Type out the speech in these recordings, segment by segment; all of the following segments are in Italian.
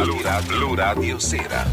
Blu Radio Sera.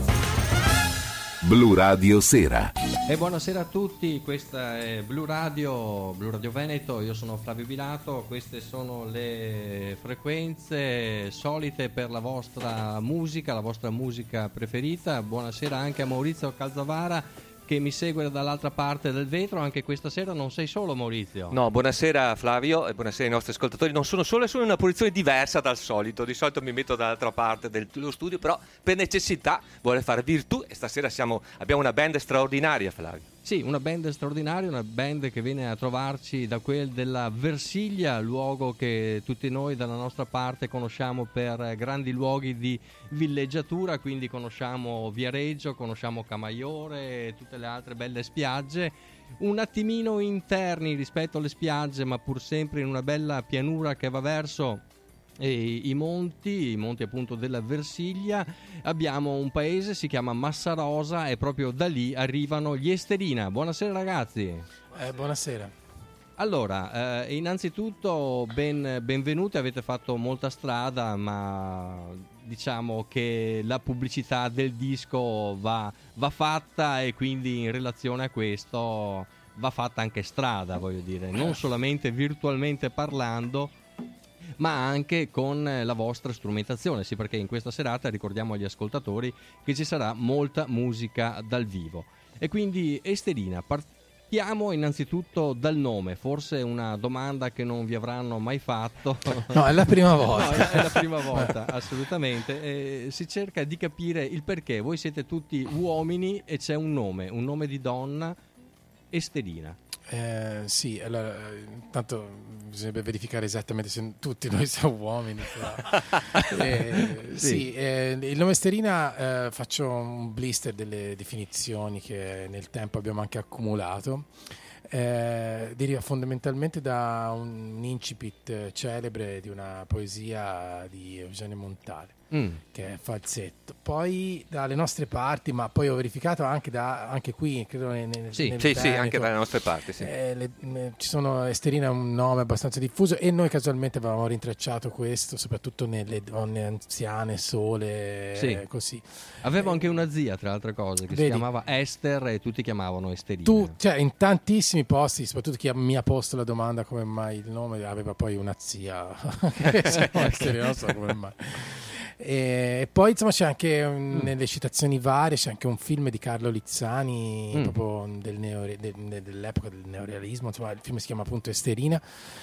Blu Radio Sera. E buonasera a tutti, questa è Blu Radio Veneto, io sono Flavio Bilato, queste sono le frequenze solite per la vostra musica preferita. Buonasera anche a Maurizio Calzavara che mi segue dall'altra parte del vetro. Anche questa sera non sei solo, Maurizio. No, buonasera Flavio e buonasera ai nostri ascoltatori. Non sono solo, sono in una posizione diversa dal solito. Di solito mi metto dall'altra parte dello studio, però per necessità vuole fare virtù e stasera abbiamo una band straordinaria, Flavio. Sì, una band straordinaria, una band che viene a trovarci da quel della Versiglia, luogo che tutti noi dalla nostra parte conosciamo per grandi luoghi di villeggiatura, quindi conosciamo Viareggio, conosciamo Camaiore e tutte le altre belle spiagge, un attimino interni rispetto alle spiagge, ma pur sempre in una bella pianura che va verso i monti appunto della Versiglia. Abbiamo un paese, si chiama Massarosa, e proprio da lì arrivano gli Esterina. Buonasera ragazzi. Buonasera. Allora, innanzitutto benvenuti, avete fatto molta strada, ma diciamo che la pubblicità del disco va fatta, e quindi in relazione a questo va fatta anche strada, voglio dire, non solamente virtualmente parlando, ma anche con la vostra strumentazione. Sì, perché in questa serata ricordiamo agli ascoltatori che ci sarà molta musica dal vivo. E quindi Esterina, partiamo innanzitutto dal nome, forse una domanda che non vi avranno mai fatto. No, è la prima volta. No, è la prima volta, assolutamente. Si cerca di capire il perché. Voi siete tutti uomini e c'è un nome di donna, Esterina. Sì, allora intanto bisognerebbe verificare esattamente se tutti noi siamo uomini. Sì, il nome Esterina, faccio un blister delle definizioni che nel tempo abbiamo anche accumulato. Deriva fondamentalmente da un incipit celebre di una poesia di Eugenio Montale, che è Falsetto. Poi dalle nostre parti, ma poi ho verificato anche qui, credo nel sì, anche dalle nostre parti, sì. Ci sono, Esterina è un nome abbastanza diffuso, e noi casualmente avevamo rintracciato questo soprattutto nelle donne anziane, sole, sì. Così. Avevo anche una zia, tra altre cose, che si chiamava Esther e tutti chiamavano Esterina. Cioè, in tantissimi posti, soprattutto chi mi ha posto la domanda come mai il nome, aveva poi una zia Esterina, non so come mai. E poi insomma c'è anche nelle citazioni varie, c'è anche un film di Carlo Lizzani proprio dell'epoca del neorealismo, insomma il film si chiama appunto Esterina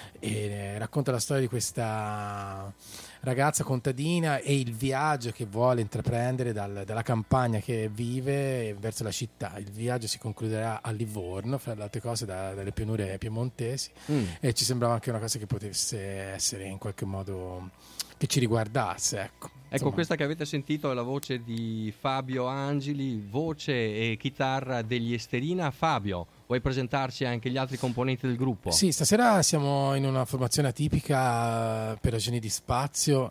e racconta la storia di questa ragazza contadina e il viaggio che vuole intraprendere dalla campagna che vive verso la città. Il viaggio si concluderà a Livorno, fra le altre cose dalle pianure piemontesi, e ci sembrava anche una cosa che potesse essere in qualche modo che ci riguardasse, ecco. Ecco, questa che avete sentito è la voce di Fabio Angeli, voce e chitarra degli Esterina. Fabio, vuoi presentarci anche gli altri componenti del gruppo? Sì, stasera siamo in una formazione atipica per ragioni di spazio.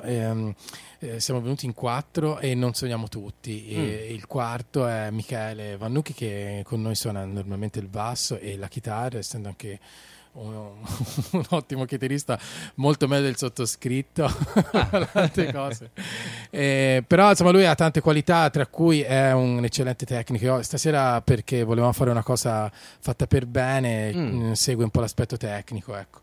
Siamo venuti in 4 e non suoniamo tutti. Il quarto è Michele Vannucchi, che con noi suona normalmente il basso e la chitarra, essendo anche un ottimo chitarrista, molto meglio del sottoscritto. Altre cose. Però insomma lui ha tante qualità, tra cui è un eccellente tecnico. Stasera, perché volevamo fare una cosa fatta per bene, segue un po' l'aspetto tecnico, ecco.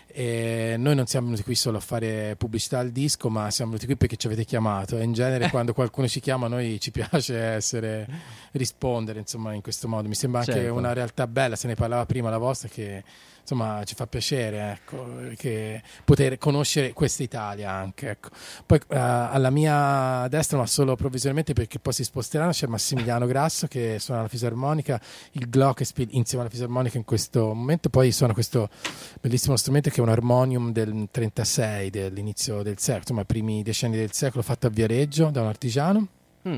E noi non siamo venuti qui solo a fare pubblicità al disco, ma siamo venuti qui perché ci avete chiamato, e in genere quando qualcuno ci chiama a noi ci piace rispondere, insomma, in questo modo. Mi sembra anche una realtà bella, se ne parlava prima la vostra, che insomma ci fa piacere, ecco, che poter conoscere questa Italia anche, ecco. Poi alla mia destra, ma solo provvisoriamente perché poi si sposteranno, c'è Massimiliano Grasso che suona la fisarmonica, il glockenspiel insieme alla fisarmonica in questo momento. Poi suona questo bellissimo strumento che è un armonium del 36, dell'inizio del secolo, insomma i primi decenni del secolo, fatto a Viareggio da un artigiano.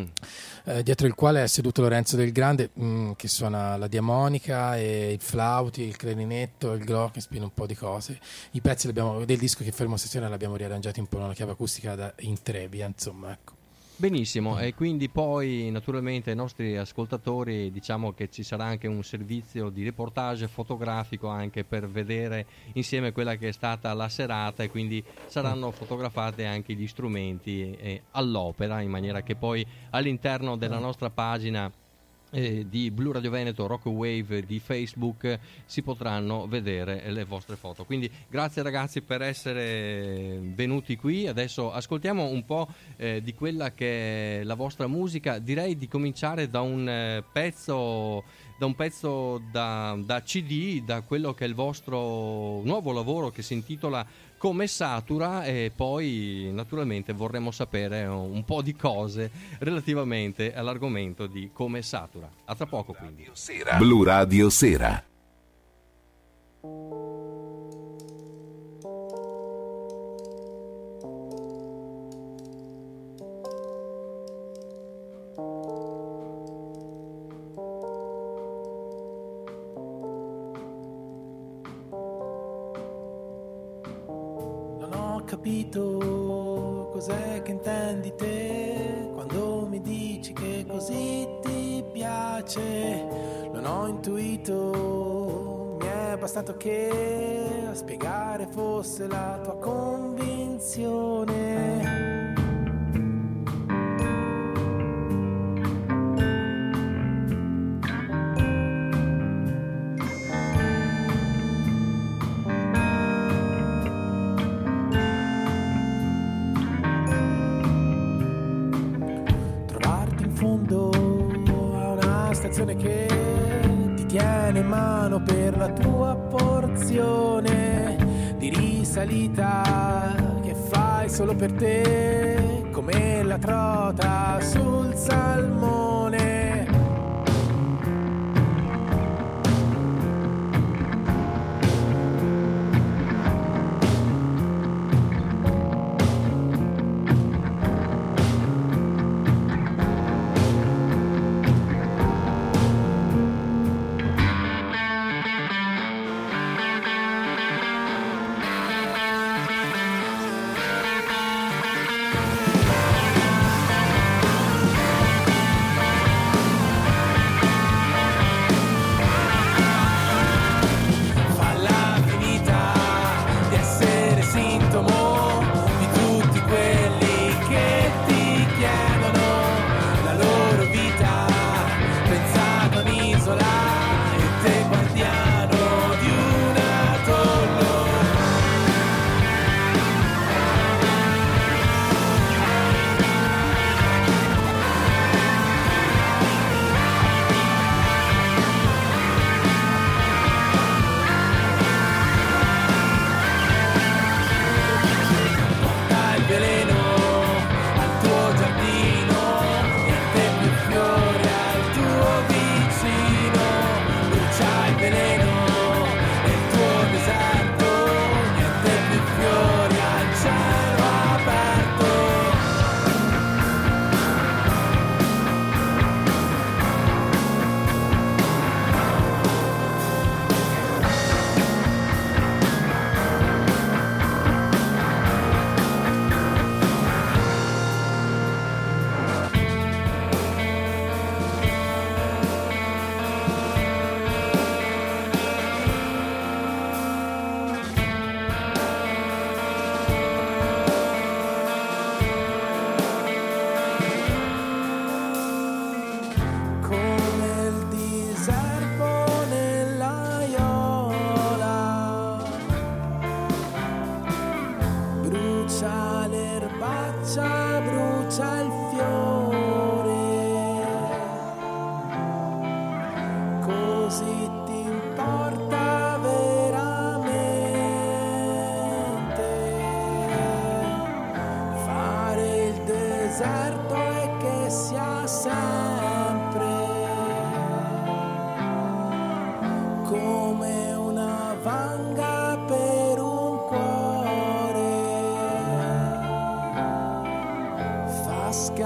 Dietro il quale è seduto Lorenzo del Grande, che suona la diamonica e il flauti, il clarinetto, il glockenspiel, un po' di cose. I pezzi del disco che faremo stasera l'abbiamo riarrangiati un po' in una chiave acustica in tre via, insomma, ecco. Benissimo, e quindi poi naturalmente ai nostri ascoltatori diciamo che ci sarà anche un servizio di reportage fotografico anche per vedere insieme quella che è stata la serata, e quindi saranno fotografate anche gli strumenti all'opera, in maniera che poi all'interno della nostra pagina di Blu Radio Veneto Rock Wave di Facebook si potranno vedere le vostre foto. Quindi grazie ragazzi per essere venuti qui. Adesso ascoltiamo un po' di quella che è la vostra musica. Direi di cominciare da un pezzo da CD, da quello che è il vostro nuovo lavoro che si intitola Come Satura, e poi naturalmente vorremmo sapere un po' di cose relativamente all'argomento di Come Satura. A tra poco quindi. Blu Radio Sera. Capito cos'è che intendi te quando mi dici che così ti piace. Non ho intuito, mi è bastato che a spiegare fosse la tua convinzione. Che ti tiene in mano per la tua porzione di risalita che fai solo per te, come la trota sul salmone.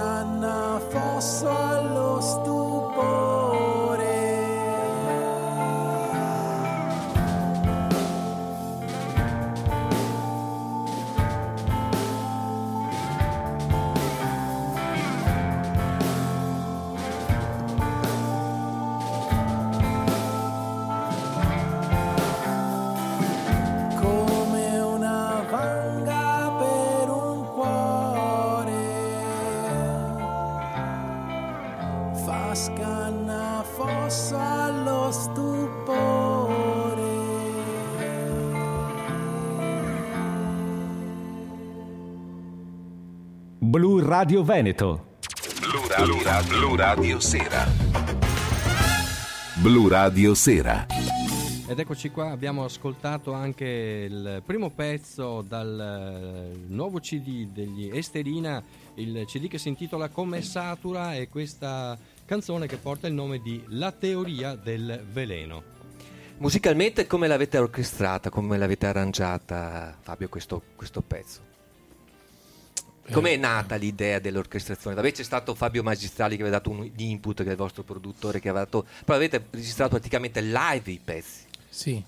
Scanna fosso allo stupore. la scannafossa allo stupore. Blu Radio Veneto. Blu Radio Sera. Blu Radio Sera. Ed eccoci qua, abbiamo ascoltato anche il primo pezzo dal nuovo CD degli Esterina, il CD che si intitola Come Satura, e questa canzone che porta il nome di La teoria del veleno. Musicalmente come l'avete orchestrata, come l'avete arrangiata, Fabio, questo pezzo? Com'è nata l'idea dell'orchestrazione? Vabbè, c'è stato Fabio Magistrali che aveva dato un input, che è il vostro produttore, che aveva dato, però avete registrato praticamente live i pezzi. Sì,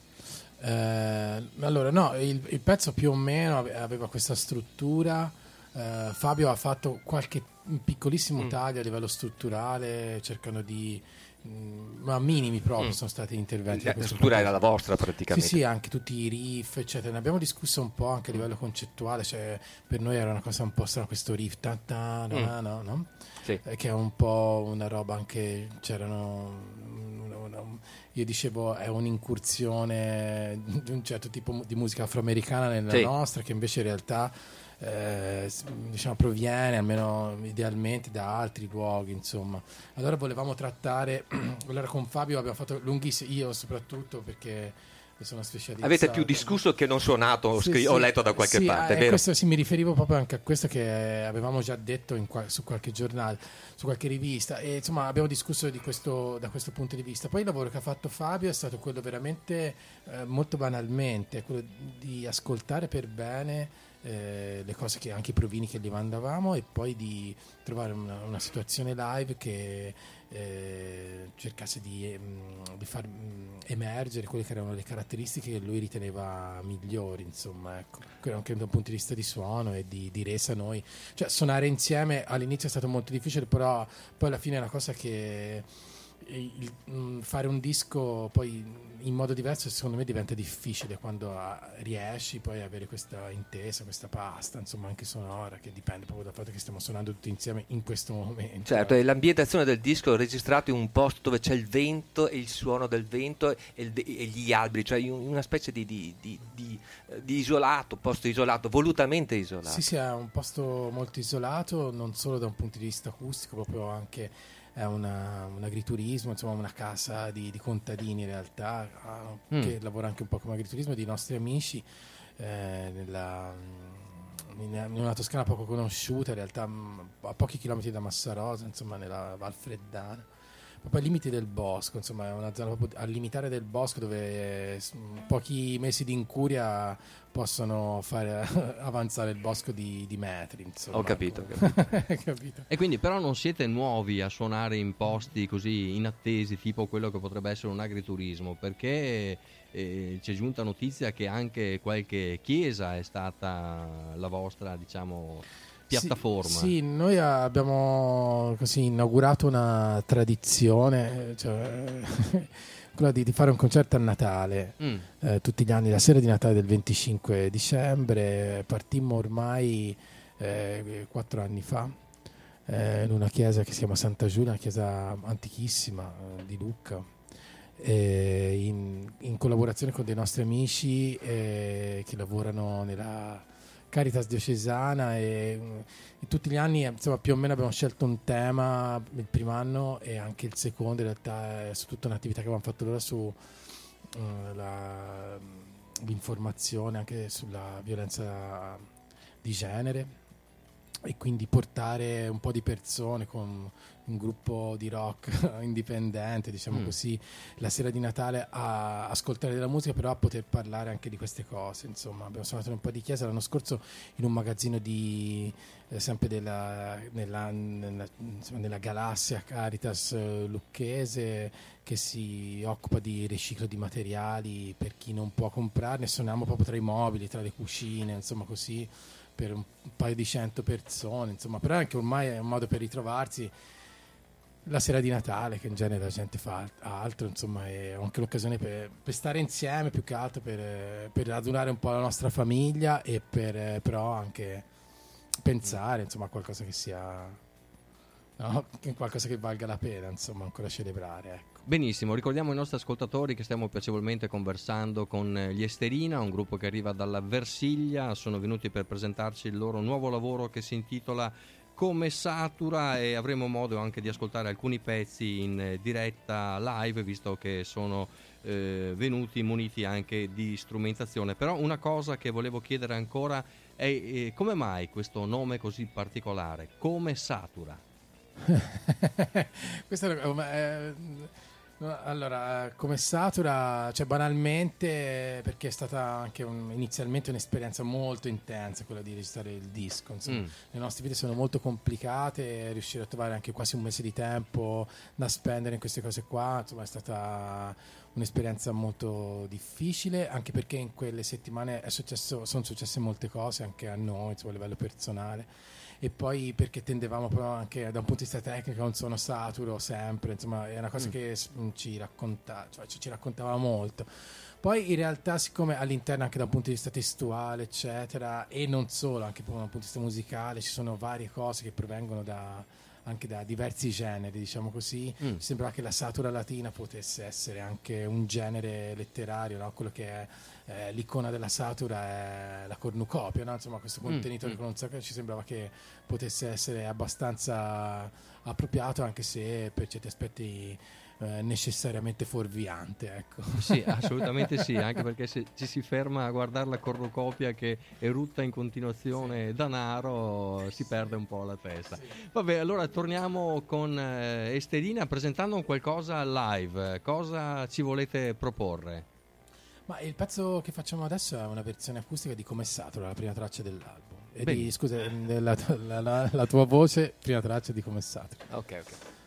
allora no, il pezzo più o meno aveva questa struttura. Fabio ha fatto qualche piccolissimo taglio a livello strutturale, cercando di ma minimi proprio sono stati interventi. La struttura era la vostra praticamente. Sì, anche tutti i riff eccetera. Ne abbiamo discusso un po' anche a livello concettuale, cioè per noi era una cosa un po' strana questo riff no? Sì. Che è un po' una roba, anche c'erano io dicevo è un'incursione di un certo tipo di musica afroamericana nella nostra, che invece in realtà diciamo proviene almeno idealmente da altri luoghi, insomma. Allora volevamo trattare allora con Fabio abbiamo fatto lunghissimo, io soprattutto perché sono specializzato. Avete più discusso che non suonato, ho letto da qualche parte, vero? Questo mi riferivo proprio anche a questo che avevamo già detto su qualche giornale, su qualche rivista, e insomma abbiamo discusso di questo da questo punto di vista. Poi il lavoro che ha fatto Fabio è stato quello veramente molto banalmente, quello di ascoltare per bene le cose, che anche i provini che gli mandavamo, e poi di trovare una situazione live che cercasse di far emergere quelle che erano le caratteristiche che lui riteneva migliori, insomma, ecco, anche da un punto di vista di suono e di resa. Noi, cioè, suonare insieme all'inizio è stato molto difficile, però poi alla fine è una cosa che fare un disco poi in modo diverso secondo me diventa difficile quando riesci poi a avere questa intesa, questa pasta, insomma, anche sonora, che dipende proprio dal fatto che stiamo suonando tutti insieme in questo momento. Certo, e l'ambientazione del disco è registrato in un posto dove c'è il vento e il suono del vento e gli alberi, cioè in una specie di isolato, posto isolato, volutamente isolato. Sì, è un posto molto isolato, non solo da un punto di vista acustico, proprio anche è un agriturismo, insomma una casa di contadini in realtà, che lavora anche un po' come agriturismo, di nostri amici in una Toscana poco conosciuta, in realtà a pochi chilometri da Massarosa, insomma nella Val Freddana, proprio ai limiti del bosco, insomma è una zona proprio al limitare del bosco, dove pochi mesi di incuria possono fare avanzare il bosco di metri, insomma. Ho capito. Capito. E quindi però non siete nuovi a suonare in posti così inattesi, tipo quello che potrebbe essere un agriturismo, perché ci è giunta notizia che anche qualche chiesa è stata la vostra, diciamo, piattaforma. Sì, noi abbiamo così inaugurato una tradizione, cioè quella di fare un concerto a Natale tutti gli anni, la sera di Natale del 25 dicembre. Partimmo ormai 4 anni fa in una chiesa che si chiama Santa Giulia, una chiesa antichissima di Lucca, in collaborazione con dei nostri amici che lavorano nella Caritas diocesana, e tutti gli anni, insomma, più o meno abbiamo scelto un tema il primo anno, e anche il secondo in realtà è su tutta un'attività che abbiamo fatto loro su l'informazione anche sulla violenza di genere, e quindi portare un po' di persone con un gruppo di rock indipendente, diciamo così, la sera di Natale a ascoltare della musica, però a poter parlare anche di queste cose. Insomma, abbiamo suonato un po' di chiesa l'anno scorso in un magazzino sempre nella galassia Caritas lucchese, che si occupa di riciclo di materiali per chi non può comprarne. Suoniamo proprio tra i mobili, tra le cucine, insomma, così, per un paio di 100 persone, insomma, però anche ormai è un modo per ritrovarsi la sera di Natale, che in genere la gente fa altro, insomma, è anche l'occasione per stare insieme, più che altro per radunare un po' la nostra famiglia, e per però anche pensare, insomma, a qualcosa che sia no? Qualcosa che valga la pena, insomma, ancora celebrare, ecco. Benissimo, ricordiamo ai nostri ascoltatori che stiamo piacevolmente conversando con gli Esterina, un gruppo che arriva dalla Versiglia. Sono venuti per presentarci il loro nuovo lavoro che si intitola Come Satura, e avremo modo anche di ascoltare alcuni pezzi in diretta live, visto che sono venuti muniti anche di strumentazione. Però una cosa che volevo chiedere ancora è come mai questo nome così particolare, Come Satura? Questo allora, Come Satura, cioè banalmente, perché è stata anche inizialmente un'esperienza molto intensa quella di registrare il disco, insomma. Le nostre vite sono molto complicate, riuscire a trovare anche quasi un mese di tempo da spendere in queste cose qua, insomma, è stata un'esperienza molto difficile, anche perché in quelle settimane sono successe molte cose anche a noi, insomma, a livello personale. E poi perché tendevamo però anche da un punto di vista tecnico a un suono saturo sempre, insomma è una cosa che ci raccontava molto. Poi in realtà, siccome all'interno anche da un punto di vista testuale eccetera, e non solo, anche da un punto di vista musicale ci sono varie cose che provengono anche da diversi generi, diciamo così, sembra che la satura latina potesse essere anche un genere letterario, no? Quello che è l'icona della satura è la cornucopia, no? Insomma, questo contenitore con un sacco, ci sembrava che potesse essere abbastanza appropriato, anche se per certi aspetti necessariamente fuorviante, ecco. Sì, assolutamente sì, anche perché se ci si ferma a guardare la cornucopia che erutta in continuazione danaro, si perde un po' la testa. Vabbè, allora torniamo con Esterina presentando qualcosa live. Cosa ci volete proporre? Ma il pezzo che facciamo adesso è una versione acustica di Come Satura, la prima traccia dell'album. E scusa, la tua voce, prima traccia di Come Satura. Ok.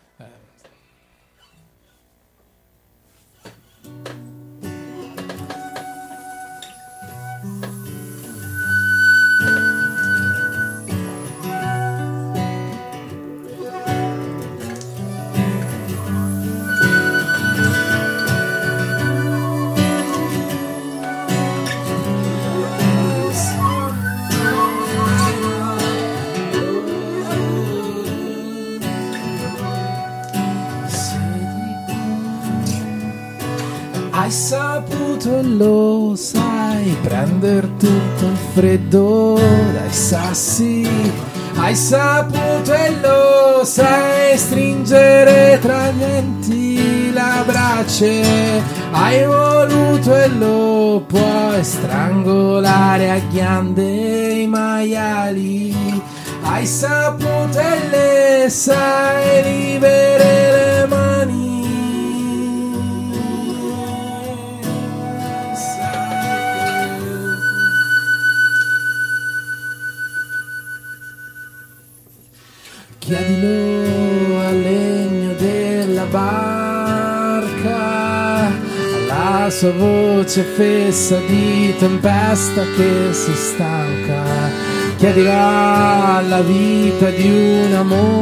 Hai saputo e lo sai prender tutto il freddo dai sassi. Hai saputo e lo sai stringere tra gli denti la brace. Hai voluto e lo puoi strangolare a ghiande i maiali. Hai saputo e le sai libere le mani. Chiedilo al legno della barca, alla sua voce fessa di tempesta che si stanca. Chiedilo alla vita di una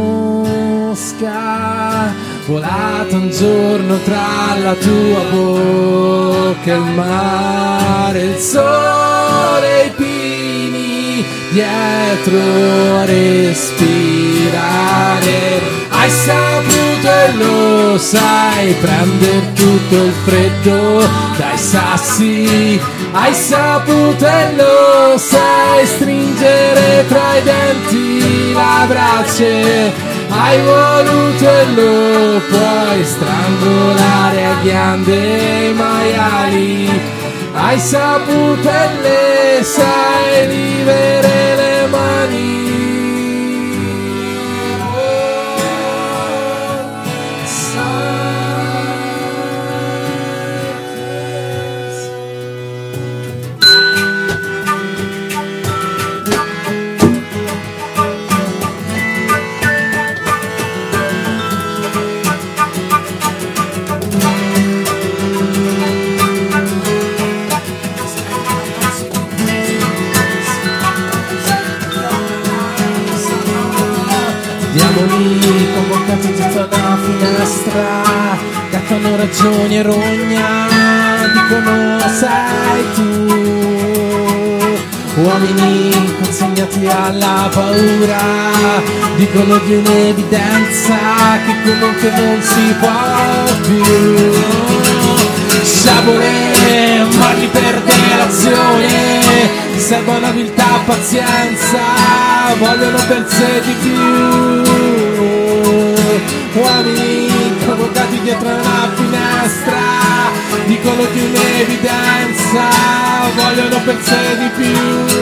mosca volata un giorno tra la tua bocca e il mare, il sole e i pini dietro a respirare. Hai saputo e lo sai prender tutto il freddo dai sassi. Hai saputo e lo sai stringere tra i denti la brace. Hai voluto e lo puoi strangolare a ghiande i maiali. Hai saputo e le sai libere le mani. Diamoli convocati sotto la finestra, cattano ragioni e rogna, dicono sei tu. Uomini consegnati alla paura, dicono di un'evidenza che comunque non si può più. Sciabole, morli per delazione, servono abiltà, pazienza, vogliono per sé di più. Uomini provocati dietro una finestra, dicono di un'evidenza, vogliono per sé di più.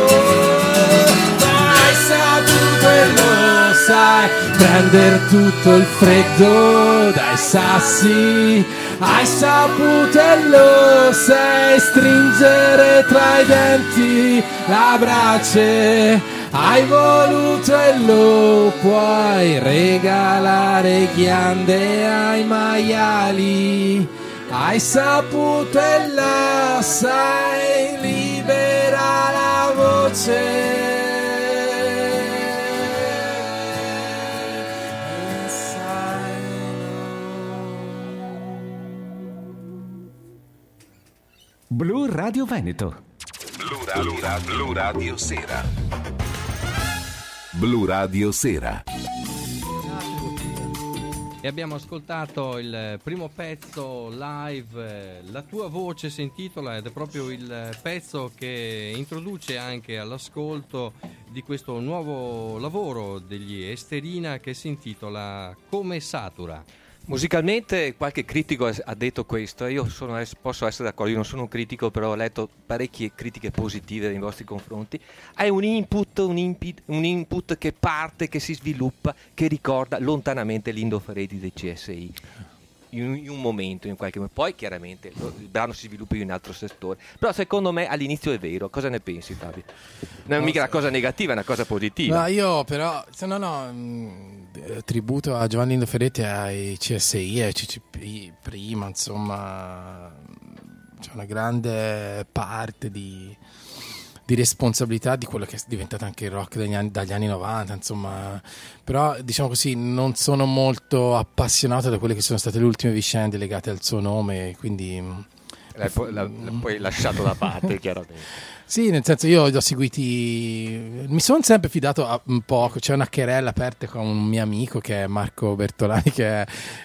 Hai saputo e lo sai, prendere tutto il freddo dai sassi. Hai saputo e lo sai, stringere tra i denti la brace. Hai voluto e lo puoi, regalare ghiande ai maiali. Hai saputo e lo sai, libera la voce. Blu Radio Veneto. Blu Radio Sera. Blu Radio Sera. E abbiamo ascoltato il primo pezzo live, La tua voce si intitola, ed è proprio il pezzo che introduce anche all'ascolto di questo nuovo lavoro degli Esterina che si intitola Come Satura. Musicalmente qualche critico ha detto questo, e io posso essere d'accordo, io non sono un critico, però ho letto parecchie critiche positive nei vostri confronti. Hai un input che parte, che si sviluppa, che ricorda lontanamente l'Indoffereti dei CSI. In un momento, in qualche momento, poi chiaramente il brano si sviluppa in un altro settore, però secondo me all'inizio è vero. Cosa ne pensi, Fabio? Non è mica una cosa negativa, è una cosa positiva. No, io però tributo a Giovanni Indoffereti, ai CSI e ai CCP prima, insomma c'è una grande parte di responsabilità di quello che è diventato anche il rock dagli anni 90, insomma. Però diciamo così, non sono molto appassionato da quelle che sono state le ultime vicende legate al suo nome, quindi L'hai poi lasciato da parte, chiaramente. sì, nel senso, io li ho seguiti, mi sono sempre fidato un poco. C'è una querela aperta con un mio amico che è Marco Bertolani, che è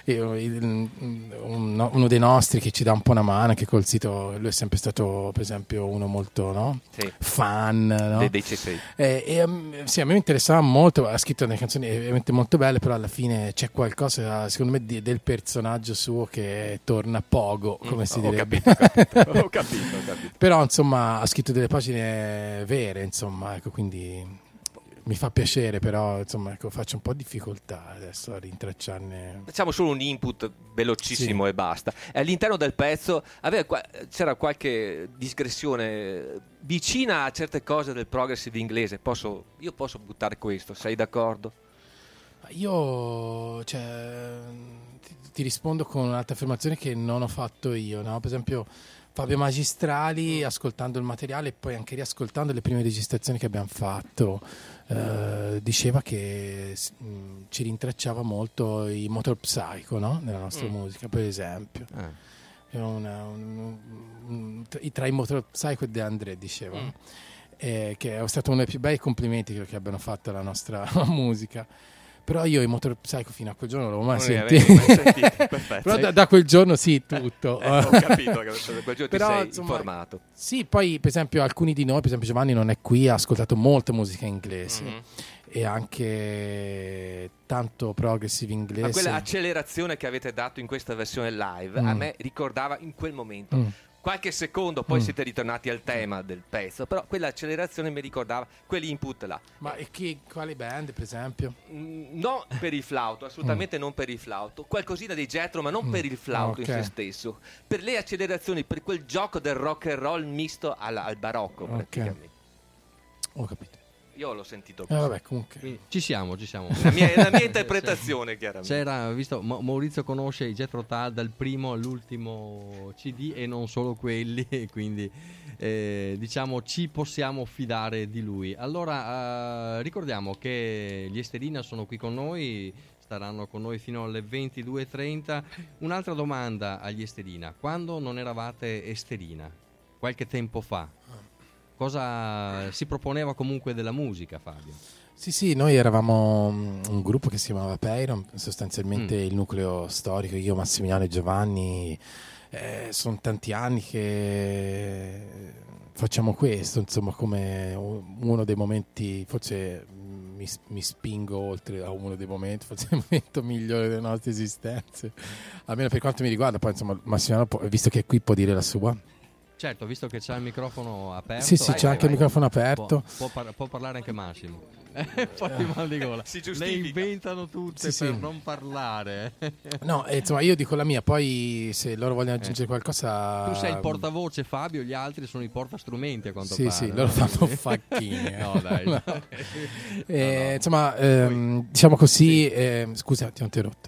uno dei nostri, che ci dà un po' una mano, che col sito, lui è sempre stato per esempio uno molto, no? Sì. Fan, no? Dei CSI. Sì, a me interessava molto, ha scritto delle canzoni veramente molto belle, però alla fine c'è qualcosa secondo me del personaggio suo che torna pogo, come si direbbe. Ho capito. Però insomma ha scritto delle pagine vere, insomma, ecco, quindi mi fa piacere, però insomma, ecco, faccio un po' difficoltà adesso a rintracciarne. Facciamo solo un input velocissimo, sì, e basta. All'interno del pezzo c'era qualche digressione vicina a certe cose del progressive inglese. Io posso buttare questo, sei d'accordo? Io ti rispondo con un'altra affermazione che non ho fatto io, no? Per esempio Fabio Magistrali, ascoltando il materiale e poi anche riascoltando le prime registrazioni che abbiamo fatto, diceva che ci rintracciava molto i Motor Psycho, no? Nella nostra musica, per esempio. Tra i Motor Psycho e De André, diceva, che è stato uno dei più bei complimenti che abbiano fatto alla nostra musica. Però io i Motor Psycho fino a quel giorno non l'avevo mai sentito. Però da quel giorno sì, tutto. Ho capito che da quel giorno però, ti sei insomma, informato. Sì, poi per esempio alcuni di noi, per esempio Giovanni non è qui, ha ascoltato molta musica inglese e anche tanto progressive inglese. Ma quella accelerazione che avete dato in questa versione live a me ricordava in quel momento. Qualche secondo poi siete ritornati al tema del pezzo, però quell'accelerazione mi ricordava quell'input là. Ma quali band, per esempio? Non per il flauto, assolutamente non per il flauto. Qualcosina di Jethro, ma non per il flauto in se stesso. Per le accelerazioni, per quel gioco del rock and roll misto al barocco, praticamente. Ho capito. Io l'ho sentito così. Vabbè, comunque ci siamo. La mia interpretazione, chiaramente. C'era, visto, Maurizio conosce i Jethro Tull dal primo all'ultimo CD e non solo quelli, quindi diciamo ci possiamo fidare di lui. Allora ricordiamo che gli Esterina sono qui con noi, staranno con noi fino alle 22:30. Un'altra domanda agli Esterina: quando non eravate Esterina? Qualche tempo fa? cosa si proponeva comunque della musica, Fabio? Sì, noi eravamo un gruppo che si chiamava Peyron, sostanzialmente il nucleo storico, io, Massimiliano e Giovanni. Sono tanti anni che facciamo questo, insomma, come uno dei momenti, forse mi spingo oltre a uno dei momenti, forse il momento migliore delle nostre esistenze, almeno per quanto mi riguarda. Poi insomma Massimiliano, visto che è qui, può dire la sua. Certo, visto che c'è il microfono aperto. Sì, c'è anche il microfono aperto. Può parlare anche Massimo. Fatti mal di gola. Si Le giustifica. inventano tutte per non parlare. No, insomma, io dico la mia, poi se loro vogliono aggiungere qualcosa. Tu sei il portavoce, Fabio, gli altri sono i portastrumenti, a quanto sì, pare. Sì, loro fanno facchine. No, dai. No. Insomma, diciamo così, scusa, ti ho interrotto.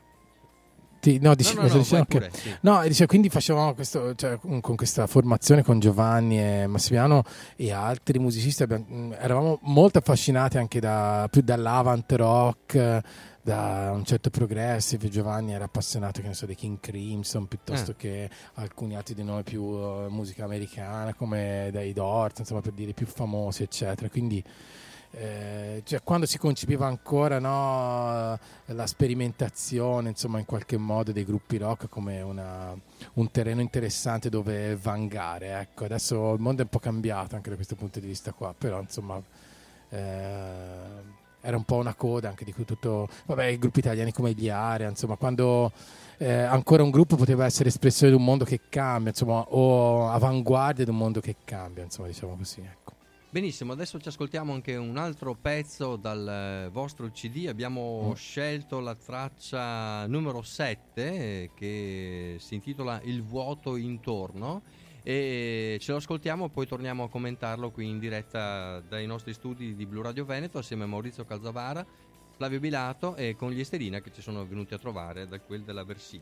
Dice, quindi facevamo questo, cioè, con questa formazione con Giovanni e Massimiliano e altri musicisti, eravamo molto affascinati anche più dall'avant rock, da un certo progressive. Giovanni era appassionato, che ne so, dei King Crimson, piuttosto che alcuni altri di noi più musica americana, come dai Doors, insomma, per dire, più famosi, eccetera. Quindi cioè, quando si concepiva ancora, no, la sperimentazione, insomma, in qualche modo dei gruppi rock come un terreno interessante dove vangare, ecco. Adesso il mondo è un po' cambiato anche da questo punto di vista qua, però insomma era un po' una coda anche di cui tutto, vabbè, i gruppi italiani come gli Area, insomma, quando ancora un gruppo poteva essere espressione di un mondo che cambia, insomma, o avanguardia di un mondo che cambia, insomma, diciamo così, ecco. Benissimo, adesso ci ascoltiamo anche un altro pezzo dal vostro CD. Abbiamo scelto la traccia numero 7 che si intitola Il vuoto intorno, e ce lo ascoltiamo, poi torniamo a commentarlo qui in diretta dai nostri studi di Blu Radio Veneto assieme a Maurizio Calzavara, Flavio Bilato e con gli Esterina che ci sono venuti a trovare da quel della Versilia.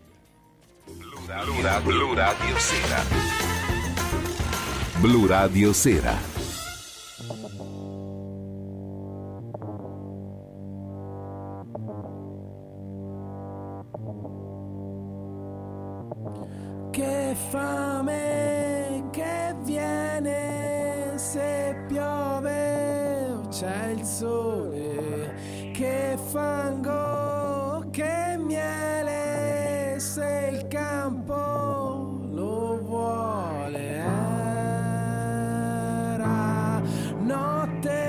Blu Radio Sera. Blu Radio Sera. Che fame che viene se piove o c'è il sole, che fango, che miele se il campo lo vuole. Era notte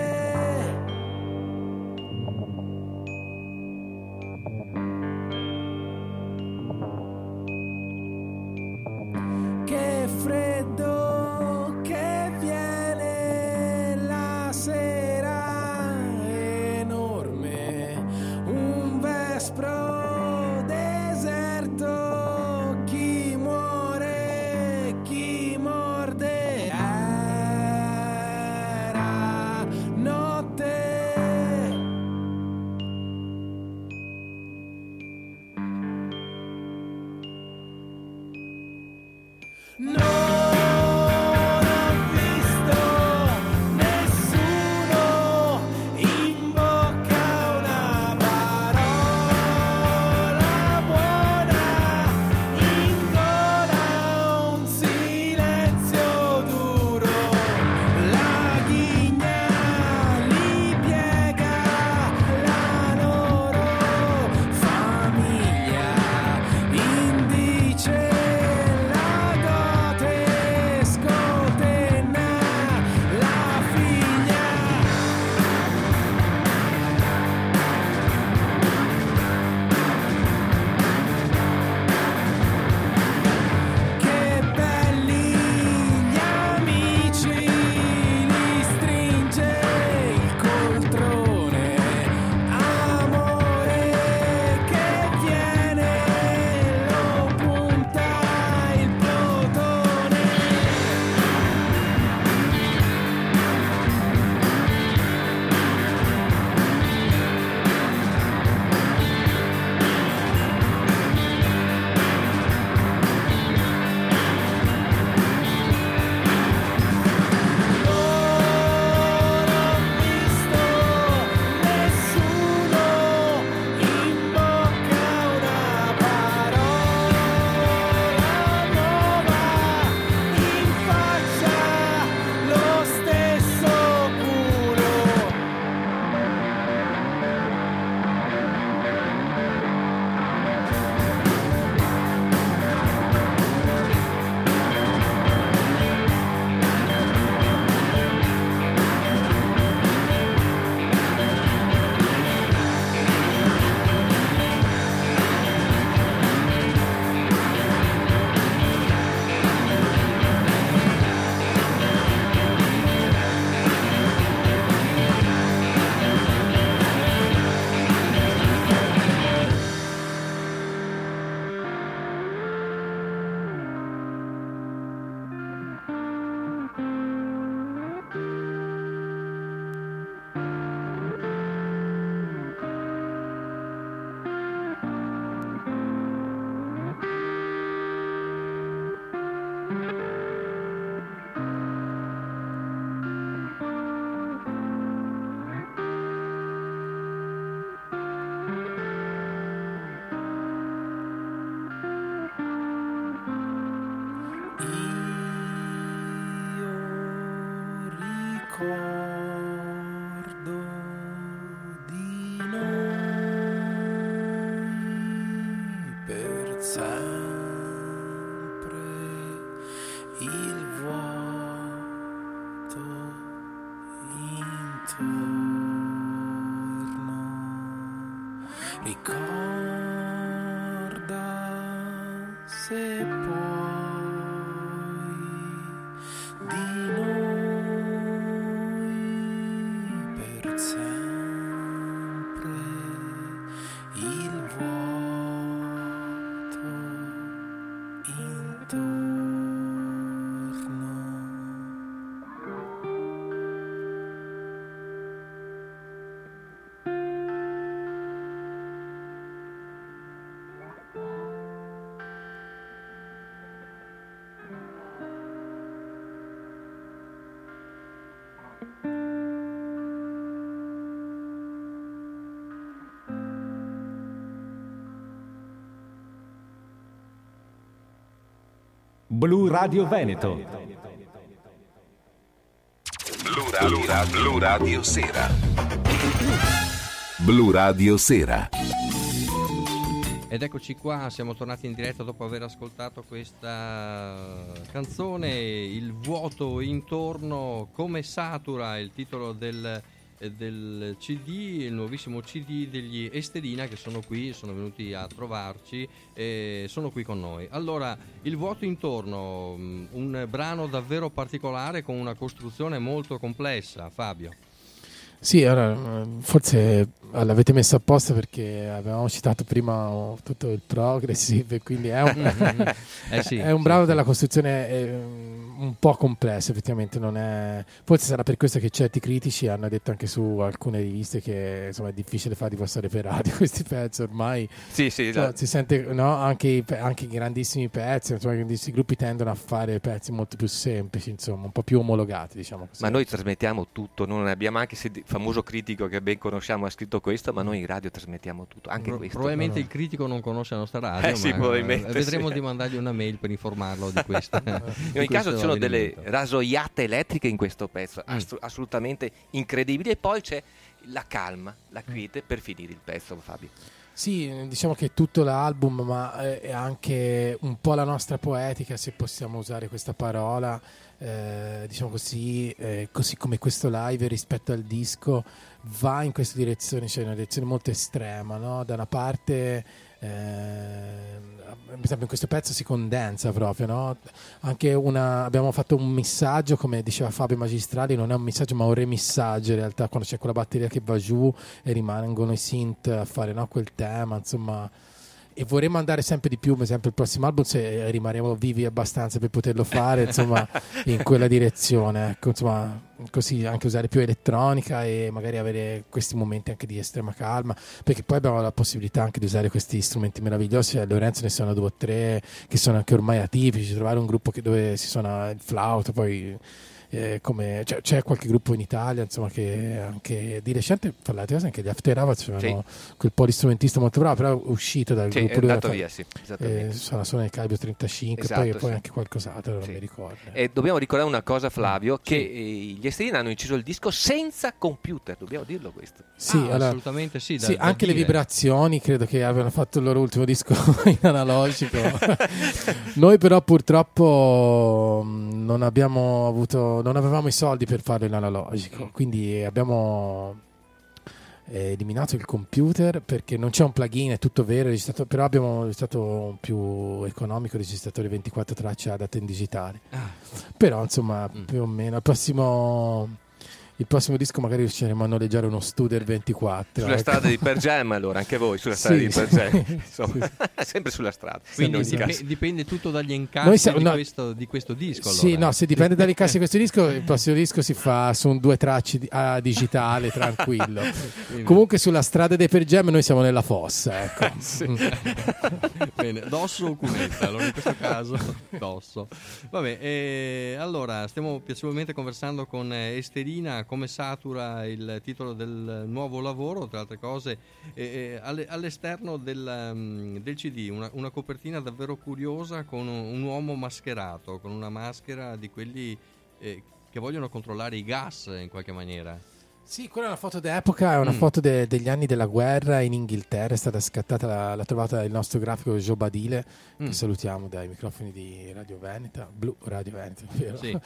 che freddo che viene la sera enorme, un vespro deserto, chi muore, chi morde. Era notte. Non ho visto nessuno in bocca una parola buona, in gola un silenzio duro, la ghigna li piega la loro famiglia, indice la dote il vuoto intorno. Ricorda se puoi di noi per sempre il vuoto intorno. Blu Radio Veneto. Blu Radio Sera. Blu Radio Sera. Ed eccoci qua, siamo tornati in diretta dopo aver ascoltato questa canzone, Il vuoto intorno, come satura, il titolo del CD, il nuovissimo CD degli Esterina, che sono qui, sono venuti a trovarci e sono qui con noi. Allora, Il vuoto intorno, un brano davvero particolare con una costruzione molto complessa, Fabio. Sì, allora, forse l'avete messo apposta perché avevamo citato prima tutto il progressive, quindi è un, Sì, è un brano della costruzione un po' complessa, effettivamente. Non è... Forse sarà per questo che certi critici hanno detto anche su alcune riviste che insomma è difficile farli passare per radio questi pezzi ormai. Sì, Cioè, si sente, no? Anche i grandissimi pezzi, insomma, i grandissimi gruppi tendono a fare pezzi molto più semplici, insomma, un po' più omologati, diciamo così. ma noi trasmettiamo tutto, non abbiamo anche il famoso critico che ben conosciamo ha scritto questo, ma noi in radio trasmettiamo tutto, anche questo. Probabilmente il critico non conosce la nostra radio, sì, ma probabilmente, vedremo sì. di mandargli una mail per informarlo di questo. In ogni caso ci sono delle rasoiate elettriche in questo pezzo, assolutamente incredibili, e poi c'è la calma, la quiete per finire il pezzo, Fabio. Sì, diciamo che è tutto l'album, ma è anche un po' la nostra poetica, se possiamo usare questa parola, diciamo così, così come questo live rispetto al disco va in questa direzione, cioè una direzione molto estrema, no? Da una parte, per esempio in questo pezzo si condensa proprio, no? Anche abbiamo fatto un missaggio, come diceva Fabio Magistrali, non è un missaggio ma un remissaggio in realtà, quando c'è quella batteria che va giù e rimangono i synth a fare, no, quel tema, insomma. E vorremmo andare sempre di più, per esempio il prossimo album, se rimarremo vivi abbastanza per poterlo fare, insomma, in quella direzione, ecco, insomma, così anche usare più elettronica e magari avere questi momenti anche di estrema calma, perché poi abbiamo la possibilità anche di usare questi strumenti meravigliosi. A Lorenzo ne sono 2 o 3 che sono anche ormai atipici, trovare un gruppo dove si suona il flauto, poi c'è qualche gruppo in Italia, insomma, che anche di recente, fra le altre cose, anche gli After Hours avevano quel polistrumentista molto bravo, però è uscito dal gruppo, è andato via, sì, suona solo nel Calibro 35, esatto, poi anche qualcos'altro, non mi ricordo. E dobbiamo ricordare una cosa, Flavio, che gli Esterina hanno inciso il disco senza computer, dobbiamo dirlo questo. Sì, allora, assolutamente sì. Sì, anche le vibrazioni credo che abbiano fatto il loro ultimo disco in analogico. Noi però purtroppo non avevamo i soldi per farlo in analogico, quindi abbiamo eliminato il computer perché non c'è un plugin, è tutto vero, però abbiamo registrato un più economico registratore 24 tracce adatto in digitale. Però insomma più o meno il prossimo disco magari riusciremo a noleggiare uno Studer 24 sulla strada di Pearl Jam, allora anche voi sulla strada di Pearl Jam, insomma, sempre sulla strada. Quindi dipende tutto dagli incassi di questo disco, allora. Sì, no, se dipende dagli incassi di questo disco, il prossimo disco si fa su un 2 tracce digitale, tranquillo. Comunque sulla strada dei Pearl Jam noi siamo nella fossa, ecco. Bene, Dosso o Cunetta? Allora in questo caso Dosso. Vabbè, allora stiamo piacevolmente conversando con Esterina, come satura il titolo del nuovo lavoro, tra altre cose, all'esterno del CD una copertina davvero curiosa con un uomo mascherato, con una maschera di quelli che vogliono controllare i gas in qualche maniera. Sì, quella è una foto d'epoca, è una foto degli anni della guerra in Inghilterra, è stata scattata, l'ha trovata il nostro grafico Gio Badile, che salutiamo dai microfoni di Radio Veneta, Blu Radio Veneta, vero? Sì.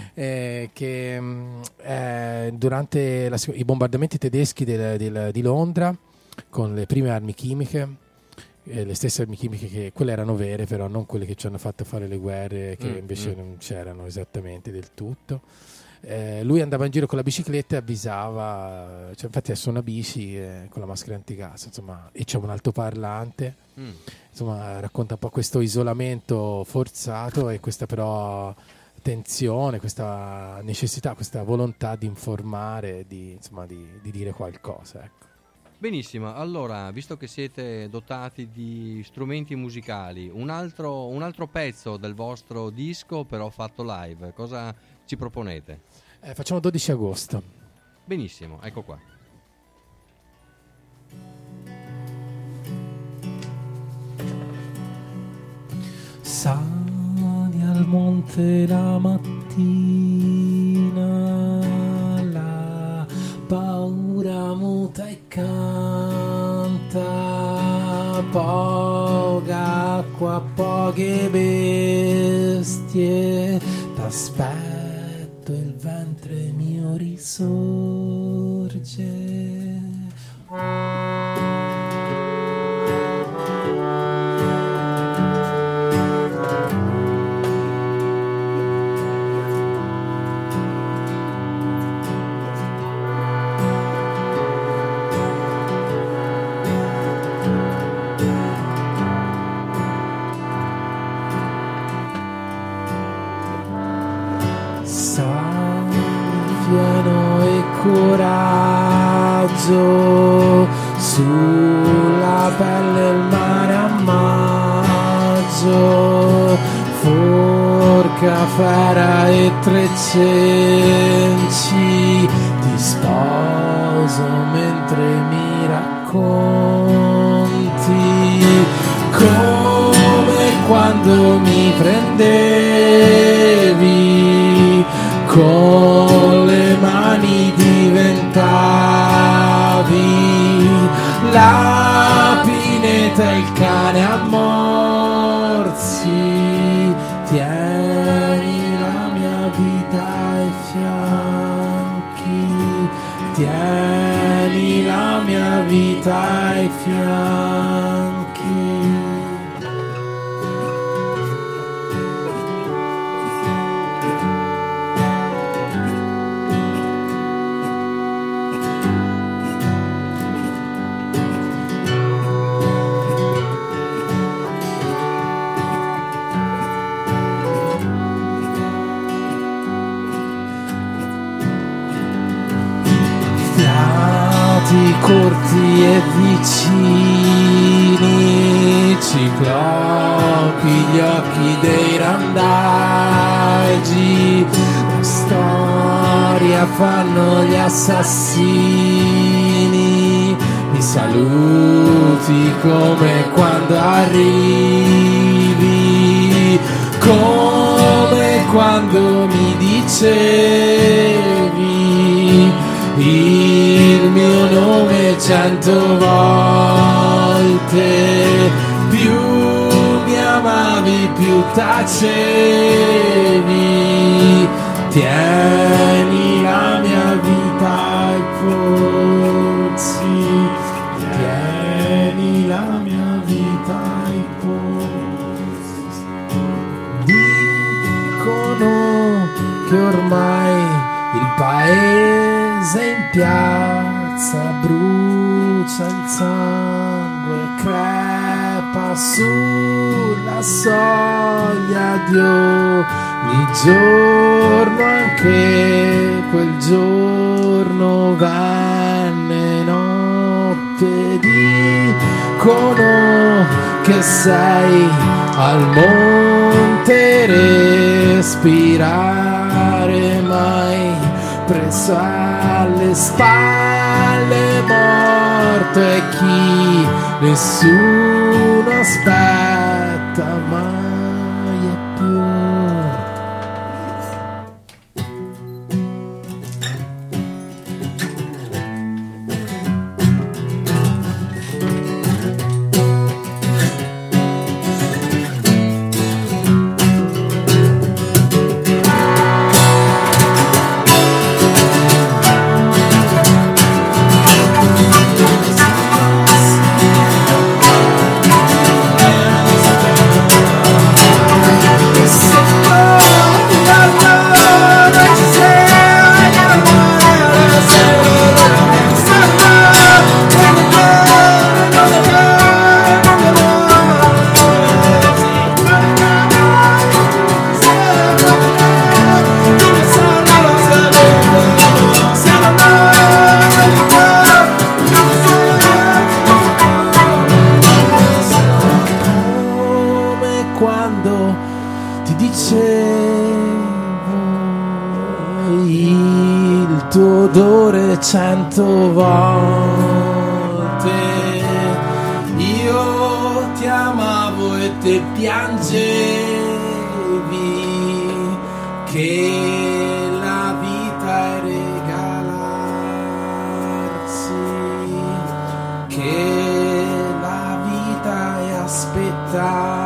Che durante i bombardamenti tedeschi di Londra, con le prime armi chimiche, le stesse armi chimiche che quelle erano vere, però non quelle che ci hanno fatto fare le guerre, che invece non c'erano esattamente del tutto. Lui andava in giro con la bicicletta e avvisava, cioè infatti è su una bici con la maschera antigas, insomma, e c'è un altoparlante, insomma, racconta un po' questo isolamento forzato e questa però tensione, questa necessità, questa volontà di informare, di dire qualcosa, ecco. Benissimo, allora, visto che siete dotati di strumenti musicali, un altro pezzo del vostro disco però fatto live, cosa ci proponete? Facciamo 12 agosto. Benissimo, ecco qua. Sali al monte la mattina, la paura muta e canta, poca acqua, poche bestie, t'aspetto, il ventre mio risorge. Fieno e coraggio, sulla pelle il mare a maggio, forca, fera e tre cenci, ti sposo mentre mi racconti come quando mi prendevi con le mani, diventavi la pineta e il cane a morsi. Tieni la mia vita ai fianchi, tieni la mia vita ai fianchi. Corti e vicini, ciclopi, gli occhi dei randagi, la storia fanno gli assassini, mi saluti come quando arrivi, come quando mi dicevi il mio nome 100 volte, più mi amavi più tacevi, tieni la mia vita ai polsi, tieni la mia vita ai polsi. Dicono che ormai il paese in piazza brucia il sangue, crepa sulla soglia di ogni giorno, anche quel giorno venne notte. Dicono che sei al monte, respirare mai preso alle spalle, morto è chi nessuno aspetta mai e più. quando ti dicevo il tuo odore 100 volte. Io ti amavo e te piangevi, che la vita è regalarsi, che la vita è aspettarti.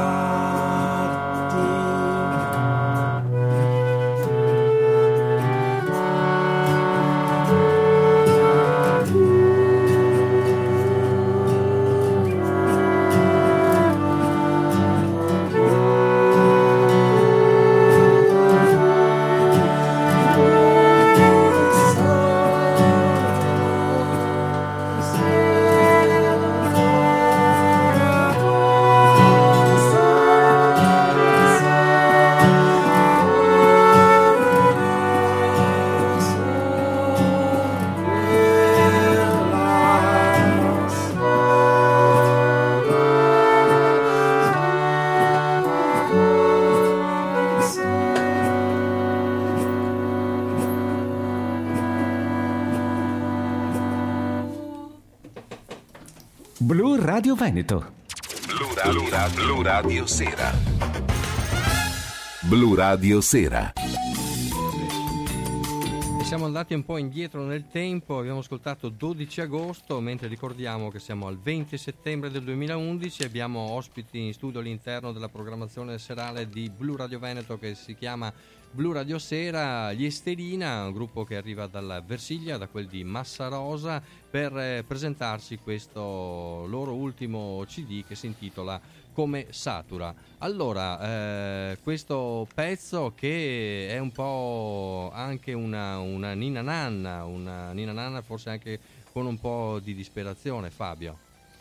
Blu Radio Veneto. Blu Radio Sera. Blu Radio Sera. Siamo andati un po' indietro nel tempo, abbiamo ascoltato 12 agosto, mentre ricordiamo che siamo al 20 settembre del 2011, abbiamo ospiti in studio all'interno della programmazione serale di Blu Radio Veneto che si chiama Blu Radio Sera, gli Esterina, un gruppo che arriva dalla Versiglia, da quel di Massa Rosa, per presentarci questo loro ultimo CD che si intitola Come Satura. Allora, questo pezzo che è un po' anche una ninna nanna, forse anche con un po' di disperazione, Fabio.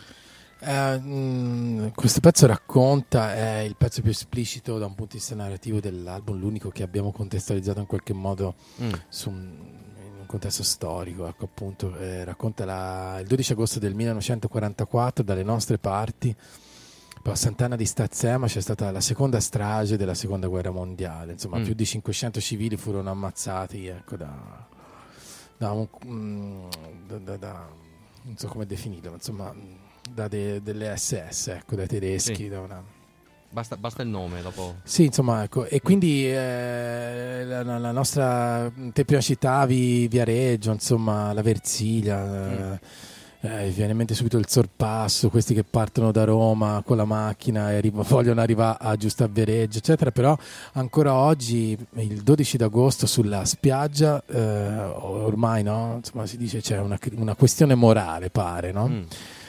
Questo pezzo racconta, è il pezzo più esplicito da un punto di vista narrativo dell'album, l'unico che abbiamo contestualizzato in qualche modo in un contesto storico, ecco, appunto, racconta il 12 agosto del 1944 dalle nostre parti. A Sant'Anna di Stazzema c'è stata la seconda strage della seconda guerra mondiale, insomma più di 500 civili furono ammazzati, ecco, non so come definirlo, insomma delle SS, ecco, dai tedeschi, sì. Basta il nome dopo. Sì, insomma, ecco, e quindi la nostra, te prima citavi Viareggio, insomma, la Versiglia, viene in mente subito il sorpasso, questi che partono da Roma con la macchina e vogliono arrivare a giusto a Viareggio, eccetera. Però ancora oggi, il 12 d'agosto, sulla spiaggia, ormai, no? Insomma, si dice c'è una questione morale, pare, no?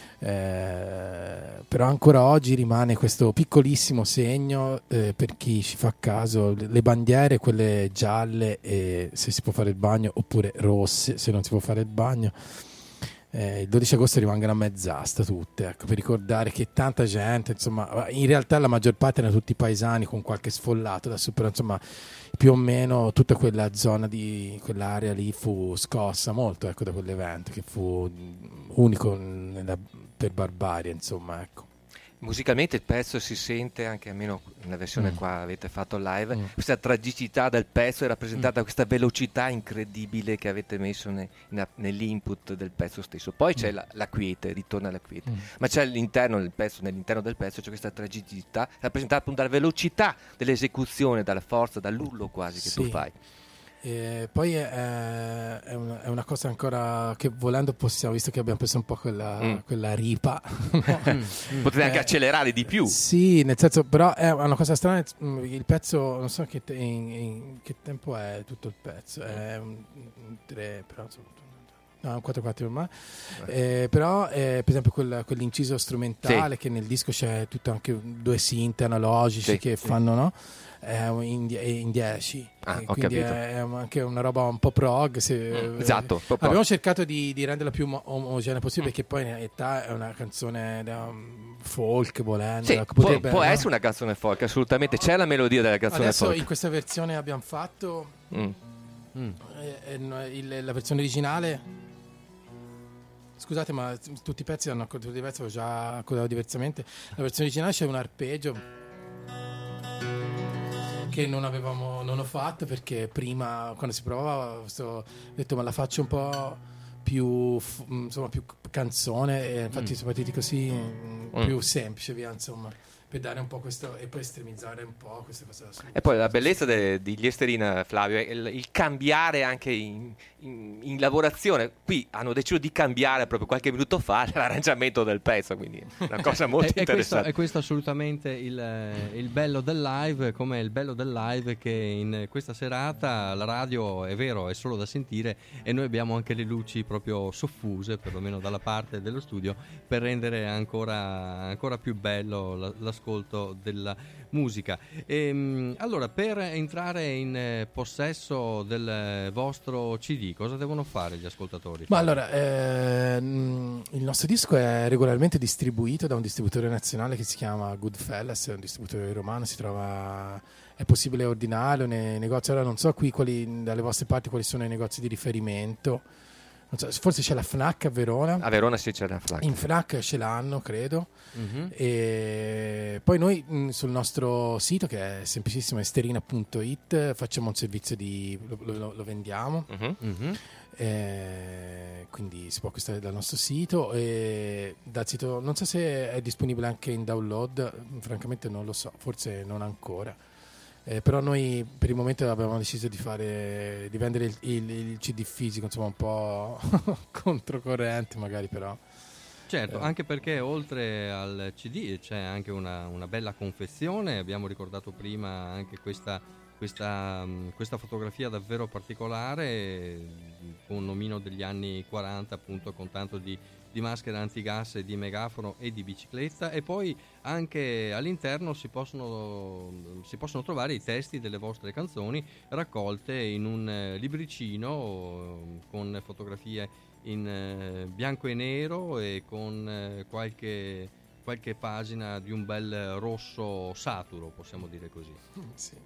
Però ancora oggi rimane questo piccolissimo segno, per chi ci fa caso, le bandiere, quelle gialle, se si può fare il bagno, oppure rosse se non si può fare il bagno, il 12 agosto rimangono a mezz'asta tutte, ecco, per ricordare che tanta gente, insomma, in realtà la maggior parte erano tutti paesani con qualche sfollato adesso, però insomma più o meno tutta quella zona di quell'area lì fu scossa molto, ecco, da quell'evento che fu unico per barbarie, insomma, ecco. Musicalmente il pezzo si sente anche, almeno nella versione qua avete fatto live, questa tragicità del pezzo è rappresentata da questa velocità incredibile che avete messo nell'input del pezzo stesso. Poi c'è la quiete, ritorna alla quiete, ma c'è nell'interno del pezzo c'è questa tragicità rappresentata appunto dalla velocità dell'esecuzione, dalla forza, dall'urlo quasi che tu fai. Poi è una cosa ancora che volendo possiamo, visto che abbiamo preso un po' quella ripa, potete anche accelerare di più. Sì, nel senso, però è una cosa strana, il pezzo, non so in che tempo è tutto il pezzo, è un 3, però no, un 4/4 ormai, però per esempio quell'inciso strumentale, che nel disco c'è tutto, anche 2 synth analogici che fanno, no? È in 10, quindi è anche una roba un po' prog, esatto, abbiamo cercato di renderla più omogenea possibile, perché poi in realtà è una canzone folk, volendo, può essere una canzone folk, assolutamente, c'è la melodia della canzone adesso folk. In questa versione abbiamo fatto la versione originale, scusate, ma tutti i pezzi hanno accordato diverso, ho già accordato diversamente. La versione originale c'è un arpeggio che non ho fatto, perché prima quando si provava ho detto ma la faccio un po' più più canzone, e infatti sono partiti così, più semplice, via, insomma, per dare un po' questo e poi estremizzare un po' queste cose. E poi la bellezza degli Esterina, Flavio, è il cambiare anche in lavorazione. Qui hanno deciso di cambiare proprio qualche minuto fa l'arrangiamento del pezzo, quindi è una cosa molto interessante. È questo assolutamente il bello del live, come è il bello del live che in questa serata la radio, è vero, è solo da sentire, e noi abbiamo anche le luci proprio soffuse, perlomeno dalla parte dello studio, per rendere ancora più bello l'ascolto della musica. Allora, per entrare in possesso del vostro CD, cosa devono fare gli ascoltatori? Ma allora, il nostro disco è regolarmente distribuito da un distributore nazionale che si chiama Goodfellas, è un distributore romano, è possibile ordinarlo nei negozi. Ora non so qui dalle vostre parti quali sono i negozi di riferimento. Non so, forse c'è la Fnac a Verona. A Verona sì, c'è la Fnac. In Fnac ce l'hanno, credo. Mm-hmm. E poi noi sul nostro sito, che è semplicissimo, esterina.it, facciamo un servizio lo vendiamo. Mm-hmm. Quindi si può acquistare dal nostro sito, e dal sito non so se è disponibile anche in download, francamente non lo so, forse non ancora. Però noi per il momento abbiamo deciso di vendere il CD fisico, insomma, un po' controcorrente magari, però. Certo, anche perché oltre al CD c'è anche una bella confezione. Abbiamo ricordato prima anche questa fotografia davvero particolare, con un omino degli anni 40, appunto, con tanto di maschera antigas, di megafono e di bicicletta. E poi anche all'interno si possono trovare i testi delle vostre canzoni raccolte in un libricino con fotografie in bianco e nero, e con qualche pagina di un bel rosso saturo, possiamo dire così. Sì.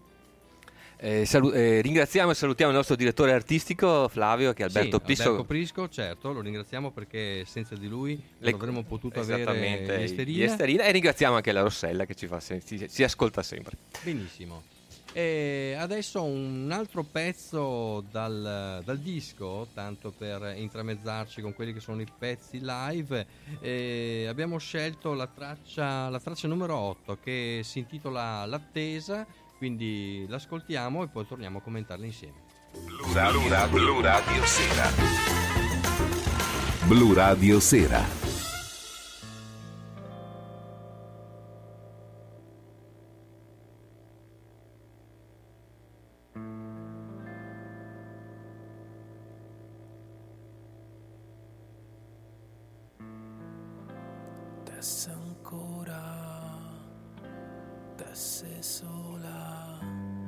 Ringraziamo e salutiamo il nostro direttore artistico Flavio, che è Alberto Prisco. Alberto Prisco, certo, lo ringraziamo perché senza di lui non avremmo potuto avere gli Esterina, e ringraziamo anche la Rossella che ci ascolta sempre. Benissimo. E adesso un altro pezzo dal disco, tanto per intramezzarci con quelli che sono i pezzi live. Abbiamo scelto la traccia numero 8, che si intitola L'attesa, quindi l'ascoltiamo e poi torniamo a commentarla insieme. Blu Radio Sera. Blu Radio Sera. Tesse ancora, tesse sola,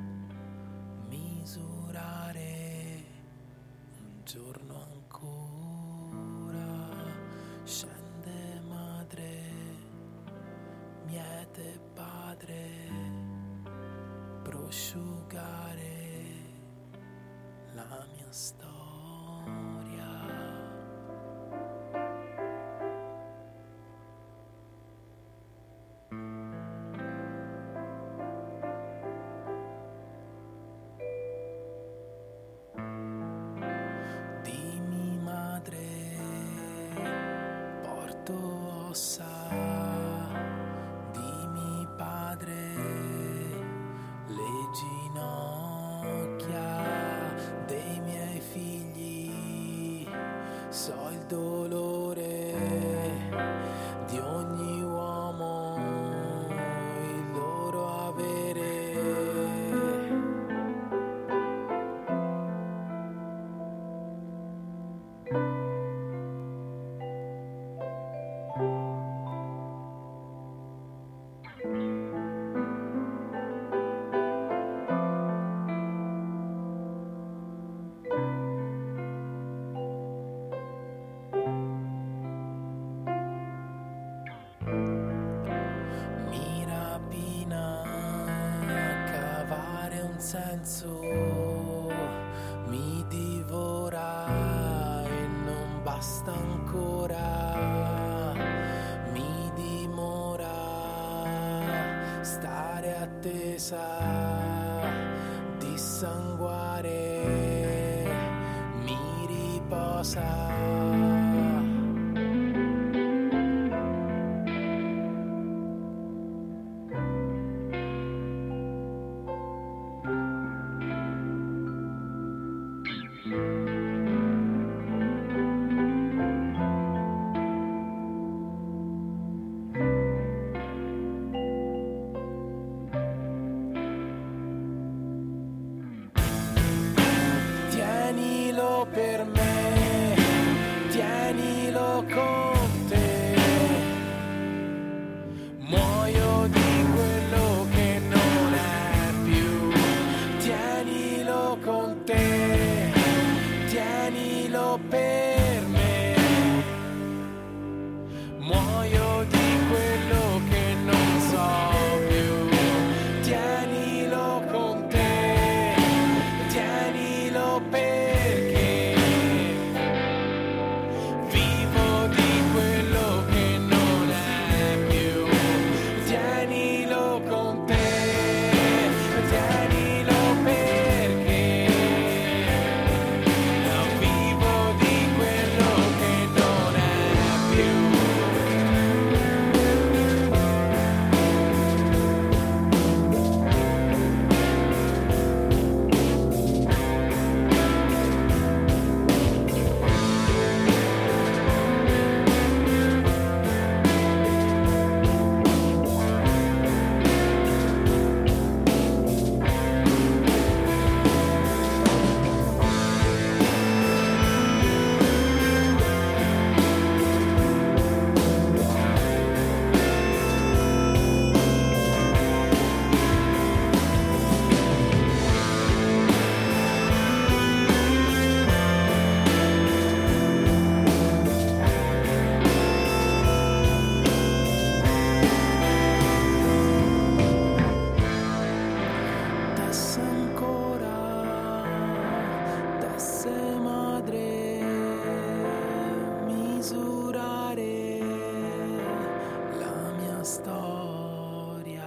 misurare un giorno ancora. Scende madre, miete padre, prosciugare la mia storia. Dimmi madre, porto ossa. Dimmi padre, le ginocchia dei miei figli. So il dolore di ogni uomo, il loro avere. Mi rapina a cavare un senso, mi divora e non basta ancora, mi dimora stare attesa dissanguare mi riposa. Tienilo per me, tienilo con te. Muoio di quello che non è più. Tienilo con te, tienilo per me. Muoio di quello che non so più. Tienilo con te, tienilo perché vivo di quello che non è più. Tienilo con te, tienilo perché vivo di quello che non è più. Tesse ancora, tesse madre, misurare la mia storia.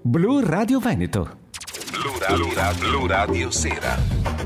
Blu Radio Veneto. Blu Radio Sera.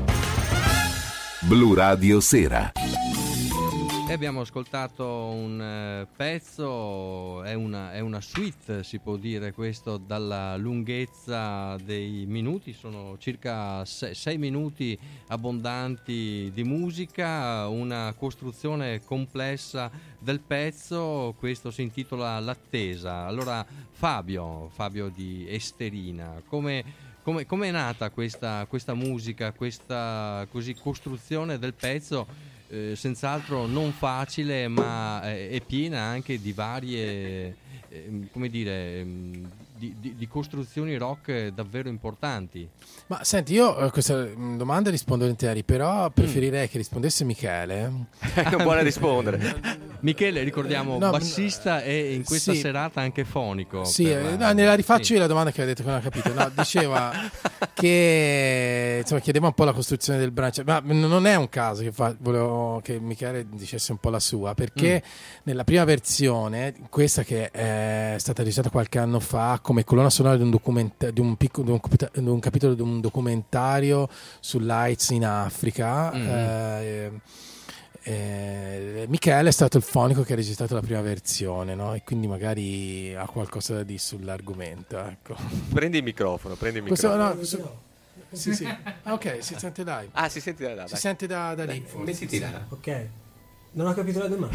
Blu Radio Sera. E abbiamo ascoltato un pezzo, è una suite, si può dire questo, dalla lunghezza dei minuti, sono circa 6 minuti abbondanti di musica, una costruzione complessa del pezzo, questo si intitola L'attesa. Allora Fabio di Esterina, come è nata questa musica, questa così costruzione del pezzo? Senz'altro non facile, ma è piena anche di varie, come dire, di costruzioni rock davvero importanti. Ma senti, io a questa domanda rispondo volentieri, però preferirei che rispondesse Michele. Non vuole rispondere. Michele, ricordiamo, No, bassista e in questa sì. serata anche fonico. Sì, per ne la rifaccio sì. io la domanda che avete detto che non ho capito. No, diceva che insomma chiedeva un po' la costruzione del brano, ma non è un caso che volevo che Michele dicesse un po' la sua, perché nella prima versione, questa che è stata registrata qualche anno fa come colonna sonora di un capitolo di un documentario sull'AIDS in Africa, Michele è stato il fonico che ha registrato la prima versione, no? E quindi magari ha qualcosa da dire sull'argomento, ecco. Prendi il microfono. Sì. Ah, ok, si sente live. Ah, si sente da là. Si sente da lì. Mettiti là. Ok, non ho capito la domanda.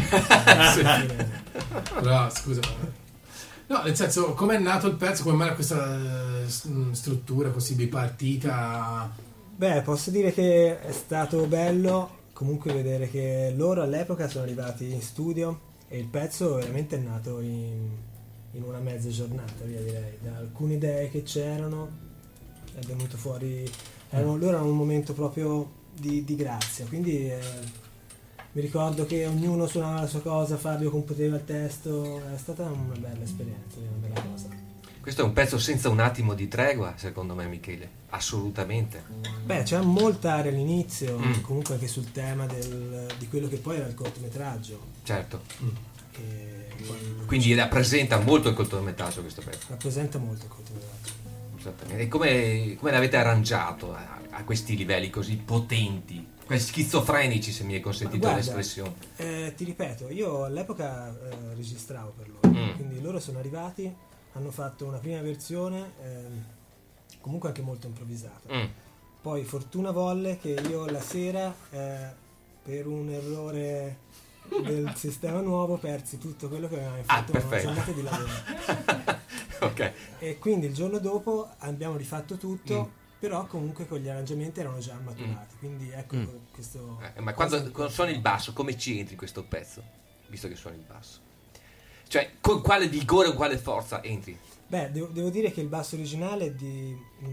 Però scusa. No, nel senso, come è nato il pezzo, come mai questa struttura così bipartita? Beh, posso dire che è stato bello comunque vedere che loro all'epoca sono arrivati in studio e il pezzo veramente è nato in una mezza giornata, via direi. Da alcune idee che c'erano è venuto fuori, loro erano un momento proprio di grazia, quindi mi ricordo che ognuno suonava la sua cosa, Fabio computeva il testo, è stata una bella esperienza, una bella cosa. Questo è un pezzo senza un attimo di tregua, secondo me, Michele. Assolutamente. Beh, c'è molta area all'inizio, comunque anche sul tema di quello che poi era il cortometraggio. Certo. Che poi Quindi rappresenta molto il cortometraggio questo pezzo. rappresenta molto il cortometraggio. Esattamente. E come l'avete arrangiato a questi livelli così potenti? Quasi schizofrenici, se mi è consentito Guarda, l'espressione. Ti ripeto, io all'epoca registravo per loro, quindi loro sono arrivati, hanno fatto una prima versione comunque anche molto improvvisata. Poi fortuna volle che io la sera per un errore del sistema nuovo persi tutto quello che avevamo fatto una perfetto. giornata di lavoro. Ok. E quindi il giorno dopo abbiamo rifatto tutto, però comunque con gli arrangiamenti erano già maturati, quindi ecco questo. Ma quando suoni il basso, come ci entri in questo pezzo? Visto che suoni il basso, cioè con quale vigore, con quale forza entri? Beh, devo dire che il basso originale è di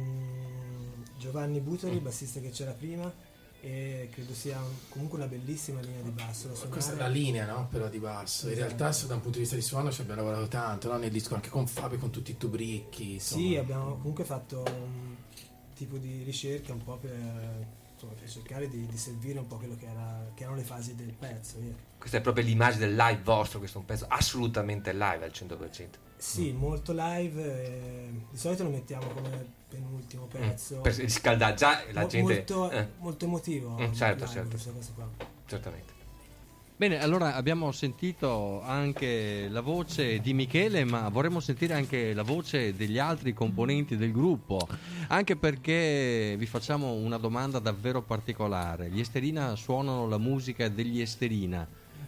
Giovanni Butori, il bassista che c'era prima, e credo sia comunque una bellissima linea di basso da suonare. Questa è la linea, no? Però di basso. In realtà, se da un punto di vista di suono ci abbiamo lavorato tanto, no? Nel disco anche con Fabio, con tutti i tubricchi. Insomma. Sì, abbiamo comunque fatto un tipo di ricerca un po' per cercare di servire un po' quello che erano le fasi del pezzo. Via. Questa è proprio l'immagine del live vostro, questo è un pezzo assolutamente live al 100%. Sì, molto live, di solito lo mettiamo come penultimo pezzo. Per riscaldare già la gente. Molto emotivo. Certo, live, certo. questa cosa qua. Certamente. Bene, allora abbiamo sentito anche la voce di Michele, ma vorremmo sentire anche la voce degli altri componenti del gruppo, anche perché vi facciamo una domanda davvero particolare. Gli Esterina suonano la musica degli Esterina,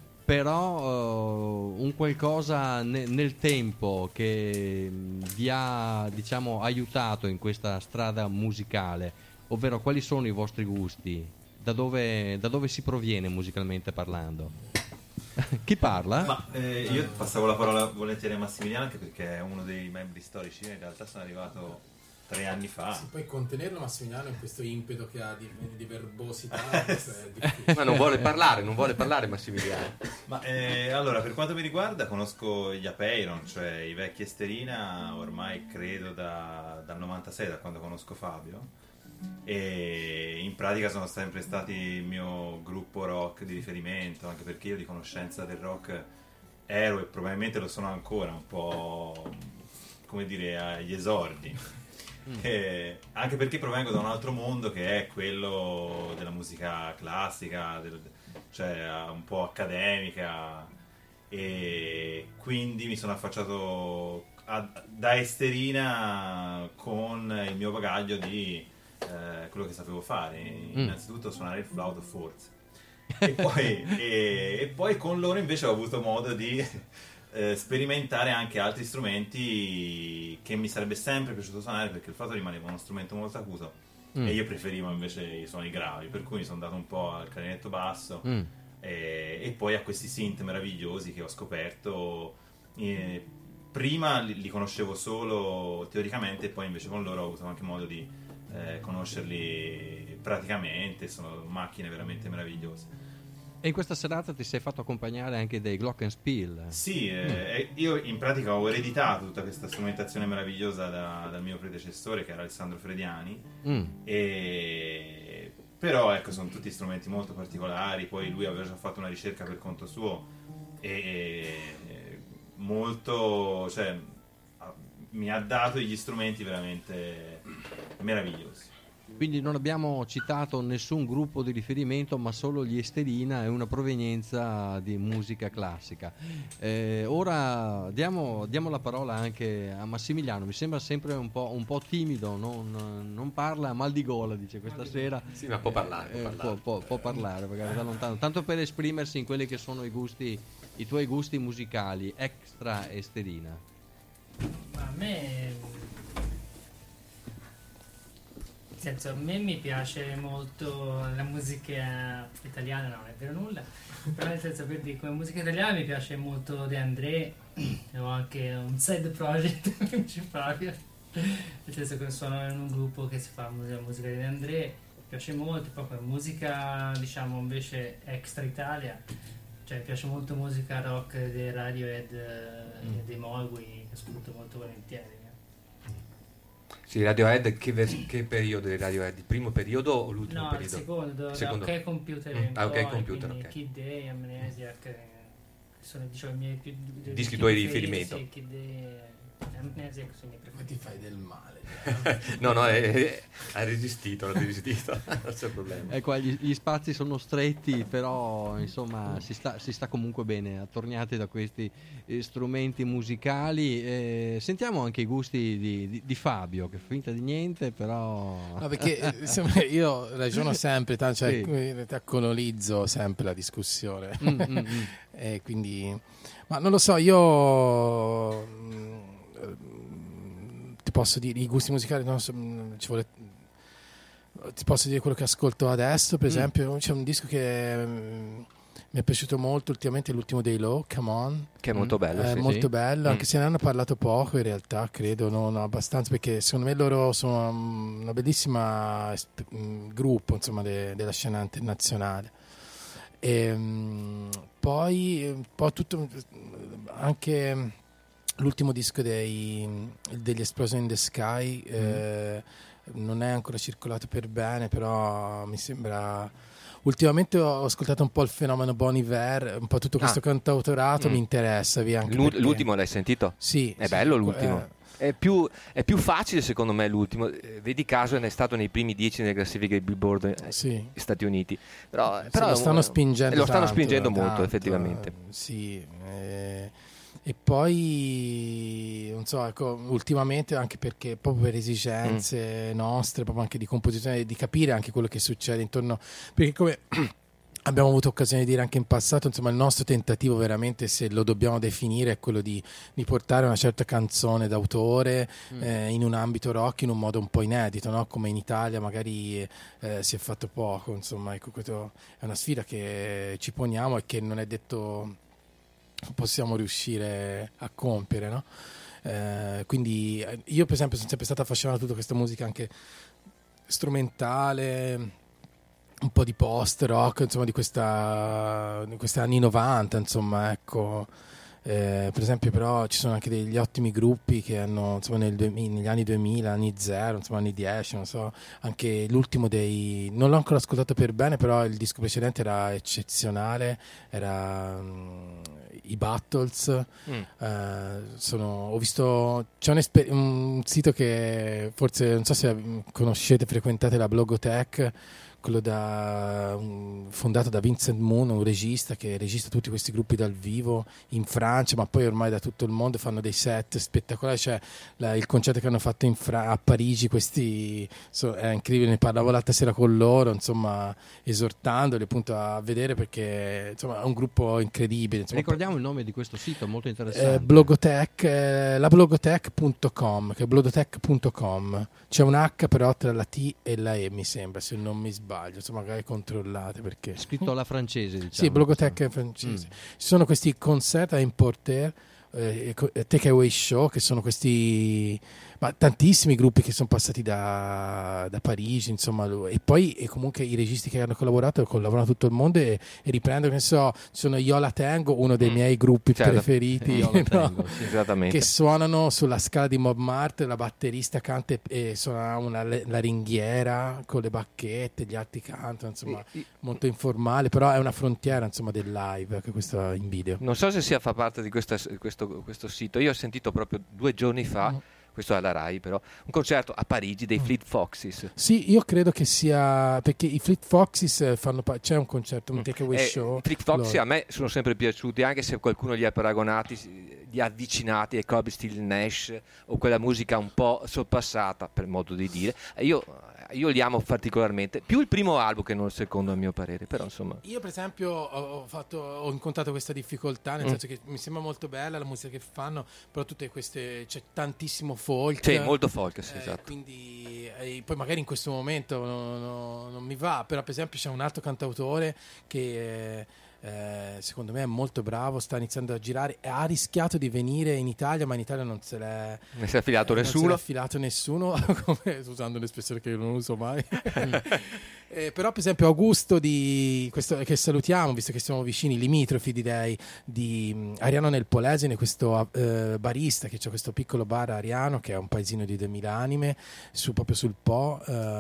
però un qualcosa nel tempo che vi ha, diciamo, aiutato in questa strada musicale, ovvero quali sono i vostri gusti? Da dove si proviene musicalmente parlando? Chi parla? Ma io passavo la parola volentieri a Massimiliano, anche perché è uno dei membri storici. Io in realtà sono arrivato 3 anni fa. Sì, poi contenerlo Massimiliano in questo impeto che ha di verbosità è difficile. Ma non vuole parlare Massimiliano. Ma allora, per quanto mi riguarda, conosco gli Apeiron, cioè i vecchi Esterina, ormai credo dal 96, da quando conosco Fabio. E in pratica sono sempre stati il mio gruppo rock di riferimento, anche perché io di conoscenza del rock ero, e probabilmente lo sono ancora, un po' come dire, agli esordi. Anche perché provengo da un altro mondo che è quello della musica classica, cioè un po' accademica, e quindi mi sono affacciato da Esterina con il mio bagaglio di quello che sapevo fare, innanzitutto suonare il flauto forse, e poi con loro invece ho avuto modo di sperimentare anche altri strumenti che mi sarebbe sempre piaciuto suonare, perché il flauto rimaneva uno strumento molto acuto e io preferivo invece i suoni gravi, per cui mi sono dato un po' al clarinetto basso e poi a questi synth meravigliosi che ho scoperto. Prima li conoscevo solo teoricamente, e poi invece con loro ho avuto anche modo di conoscerli praticamente. Sono macchine veramente meravigliose. E in questa serata ti sei fatto accompagnare anche dai Glockenspiel. Sì, io in pratica ho ereditato tutta questa strumentazione meravigliosa dal mio predecessore, che era Alessandro Frediani, però ecco, sono tutti strumenti molto particolari. Poi lui aveva già fatto una ricerca per conto suo e molto, cioè, mi ha dato degli strumenti veramente meravigliosi. Quindi non abbiamo citato nessun gruppo di riferimento, ma solo gli Esterina e una provenienza di musica classica. Ora diamo la parola anche a Massimiliano. Mi sembra sempre un po' timido, non parla a mal di gola, dice questa sera. Sì, ma può parlare. Può parlare magari da lontano, tanto per esprimersi in quelli che sono i tuoi gusti musicali extra Esterina. A me, a me mi piace molto la musica italiana, no, non è vero nulla, però nel senso, per dire, come musica italiana mi piace molto De André, ho anche un side project con Fabio, nel senso che sono in un gruppo che si fa musica di De André, mi piace molto. Poi come musica, diciamo, invece extra Italia, cioè mi piace molto musica rock dei Radiohead e dei Mogwai, che ascolto molto volentieri. Sì, Radiohead, che periodo di Radiohead? Il primo periodo o l'ultimo periodo? No, il secondo. Ok Computer. Ok Computer, ok. Kid Day, Amnesiac, che sono, diciamo, i miei più dischi tuoi di riferimento. Sì, Kid Day, Amnesiac sono i miei preferiti. Ma ti fai del male. No, hai resistito, non c'è problema. Ecco, gli spazi sono stretti, però insomma si sta comunque bene, attorniati da questi strumenti musicali. Sentiamo anche i gusti di Fabio, che finta di niente, però... No, perché io ragiono sempre, cioè in realtà colonizzo sempre la discussione. E quindi, ma non lo so, io... ti posso dire i gusti musicali, ti posso dire quello che ascolto adesso, per esempio. C'è un disco che mi è piaciuto molto ultimamente, l'ultimo dei Low, Come On, che è molto bello, è molto bello, anche se ne hanno parlato poco in realtà, credo non abbastanza, perché secondo me loro sono una bellissima gruppo, insomma, della scena internazionale. E poi un po' tutto, anche l'ultimo disco degli Explosion in the Sky non è ancora circolato per bene, però mi sembra... Ultimamente ho ascoltato un po' il fenomeno Bon Iver, un po' tutto questo cantautorato mi interessa, via, anche l'ultimo l'hai sentito? Sì. È bello l'ultimo. È più facile secondo me l'ultimo. Vedi caso, è stato nei primi 10 nelle classifiche Billboard Stati Uniti. Però lo stanno spingendo molto, effettivamente. Sì. E poi non so, ecco, ultimamente, anche perché proprio per esigenze nostre, proprio anche di composizione, di capire anche quello che succede intorno, perché come abbiamo avuto occasione di dire anche in passato, insomma, il nostro tentativo veramente, se lo dobbiamo definire, è quello di portare una certa canzone d'autore in un ambito rock in un modo un po' inedito, no? Come in Italia magari si è fatto poco, insomma, ecco, questa è una sfida che ci poniamo e che non è detto possiamo riuscire a compiere, no? Quindi io per esempio sono sempre stato affascinato da tutta questa musica anche strumentale, un po' di post rock, insomma, di questi anni 90, insomma, ecco, Per esempio, però ci sono anche degli ottimi gruppi che hanno, insomma, negli anni 2000, anni 0, insomma, anni 10, non so, anche l'ultimo non l'ho ancora ascoltato per bene, però il disco precedente era eccezionale, era i Battles. Ho visto, c'è un sito che forse, non so se conoscete, frequentate, la Blogotech, quello fondato da Vincent Moon, un regista che registra tutti questi gruppi dal vivo in Francia, ma poi ormai da tutto il mondo, fanno dei set spettacolari. C'è il concerto che hanno fatto a Parigi, è incredibile, ne parlavo l'altra sera con loro, insomma, esortandoli appunto a vedere, perché insomma è un gruppo incredibile, insomma. Ricordiamo il nome di questo sito, molto interessante. Blogotech, la blogotech.com, che è blogotech.com, c'è un H però tra la T e la E, mi sembra, se non mi sbaglio, insomma, magari controllate, perché scritto alla francese, diciamo. Sì, Blogotech è francese. Ci sono questi concerti a importer, take away show, che sono questi, ma tantissimi gruppi che sono passati da Parigi, insomma, e poi comunque i registi che hanno collaborato collaborano a tutto il mondo e riprendono, che so, sono Yola Tango, uno dei miei gruppi preferiti, Tango, sì, esattamente, che suonano sulla scala di Mob Mart, la batterista canta e suona la ringhiera con le bacchette, gli altri cantano, insomma, molto informale, però è una frontiera, insomma, del live, che questo in video. Non so se fa parte di questo sito. Io ho sentito proprio 2 giorni fa, questo è alla Rai, però, un concerto a Parigi dei Fleet Foxes. Sì, io credo che sia, perché i Fleet Foxes c'è un concerto, un takeaway show. I Fleet Foxes a me sono sempre piaciuti, anche se qualcuno li ha paragonati, li ha avvicinati ai Crosby, Stills Nash, o quella musica un po' sorpassata, per modo di dire. Io li amo particolarmente, più il primo album che non il secondo, a mio parere, però insomma. Io per esempio ho incontrato questa difficoltà, nel senso che mi sembra molto bella la musica che fanno, però tutte queste, c'è tantissimo folk. Sì, molto folk, sì, esatto. Quindi poi magari in questo momento non mi va, però per esempio c'è un altro cantautore che secondo me è molto bravo, sta iniziando a girare, ha rischiato di venire in Italia, ma in Italia non si è affilato nessuno, come, usando un'espressione che io non uso mai. Però per esempio Augusto che salutiamo, visto che siamo vicini, limitrofi direi, di Ariano nel Polesine, questo barista che c'è questo piccolo bar Ariano, che è un paesino di 2000 anime proprio sul Po,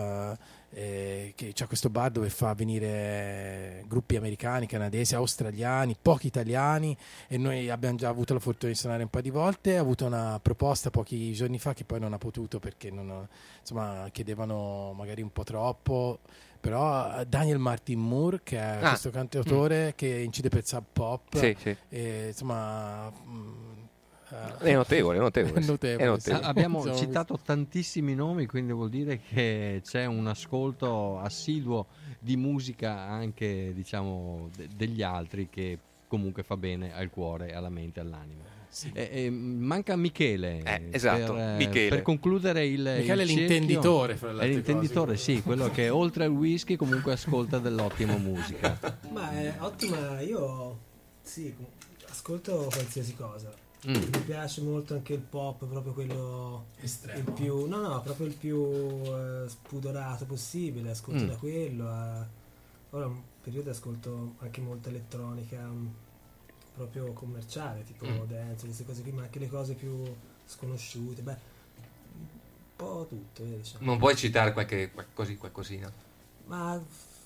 che c'ha questo bar dove fa venire gruppi americani, canadesi, australiani, pochi italiani, e noi abbiamo già avuto la fortuna di suonare un po' di volte. Ha avuto una proposta pochi giorni fa che poi non ha potuto, perché insomma, chiedevano magari un po' troppo, però Daniel Martin Moore, che è questo cantautore che incide per Sub Pop, sì. E, insomma, è notevole. Abbiamo citato tantissimi nomi, quindi vuol dire che c'è un ascolto assiduo di musica anche, diciamo, degli altri, che comunque fa bene al cuore, alla mente, all'anima. Sì. Manca Michele, esatto, Michele. Per concludere Michele è l'intenditore, fra le altre l'intenditore, cose. Sì, quello che oltre al whisky comunque ascolta dell'ottima musica. Ma è ottima, io ascolto qualsiasi cosa. Mi piace molto anche il pop, proprio quello estremo, il più, proprio il più spudorato possibile, ascolto da quello ora un periodo ascolto anche molta elettronica proprio commerciale, tipo dance, queste cose qui, ma anche le cose più sconosciute, un po' tutto, diciamo. Non puoi citare qualcosina? Ma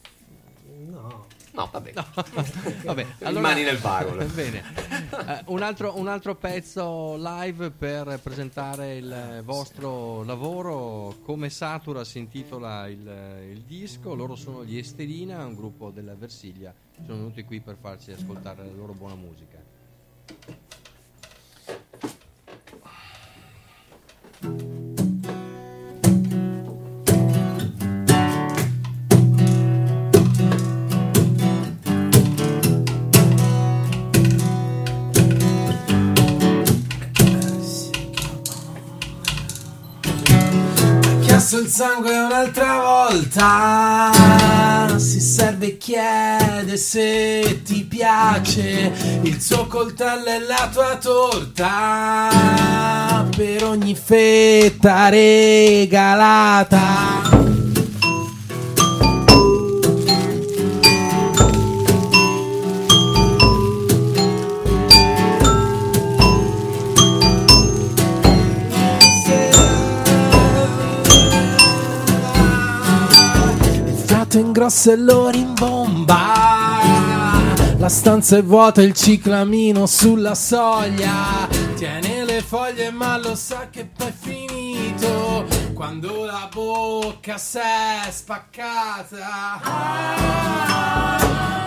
no, vabbè. Vabbè, allora, mani nel bago. Bene. Un altro pezzo live per presentare il vostro lavoro. Come Satura si intitola il disco. Loro sono gli Esterina, un gruppo della Versilia. Sono venuti qui per farci ascoltare la loro buona musica. Il sangue un'altra volta, si serve e chiede se ti piace il suo coltello e la tua torta, per ogni fetta regalata. grosso e lo rimbomba. La stanza è vuota, il ciclamino sulla soglia. Tiene le foglie ma lo sa che poi è finito quando la bocca s'è spaccata.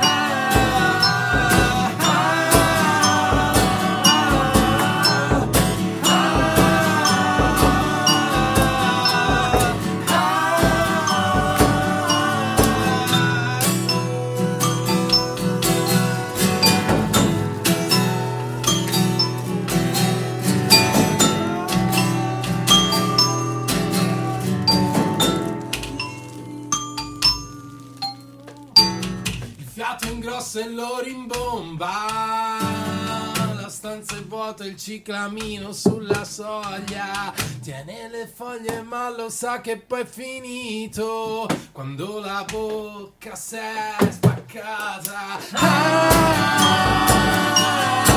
E lo rimbomba. La stanza è vuota, il ciclamino sulla soglia. Tiene le foglie ma lo sa che poi è finito quando la bocca s'è spaccata.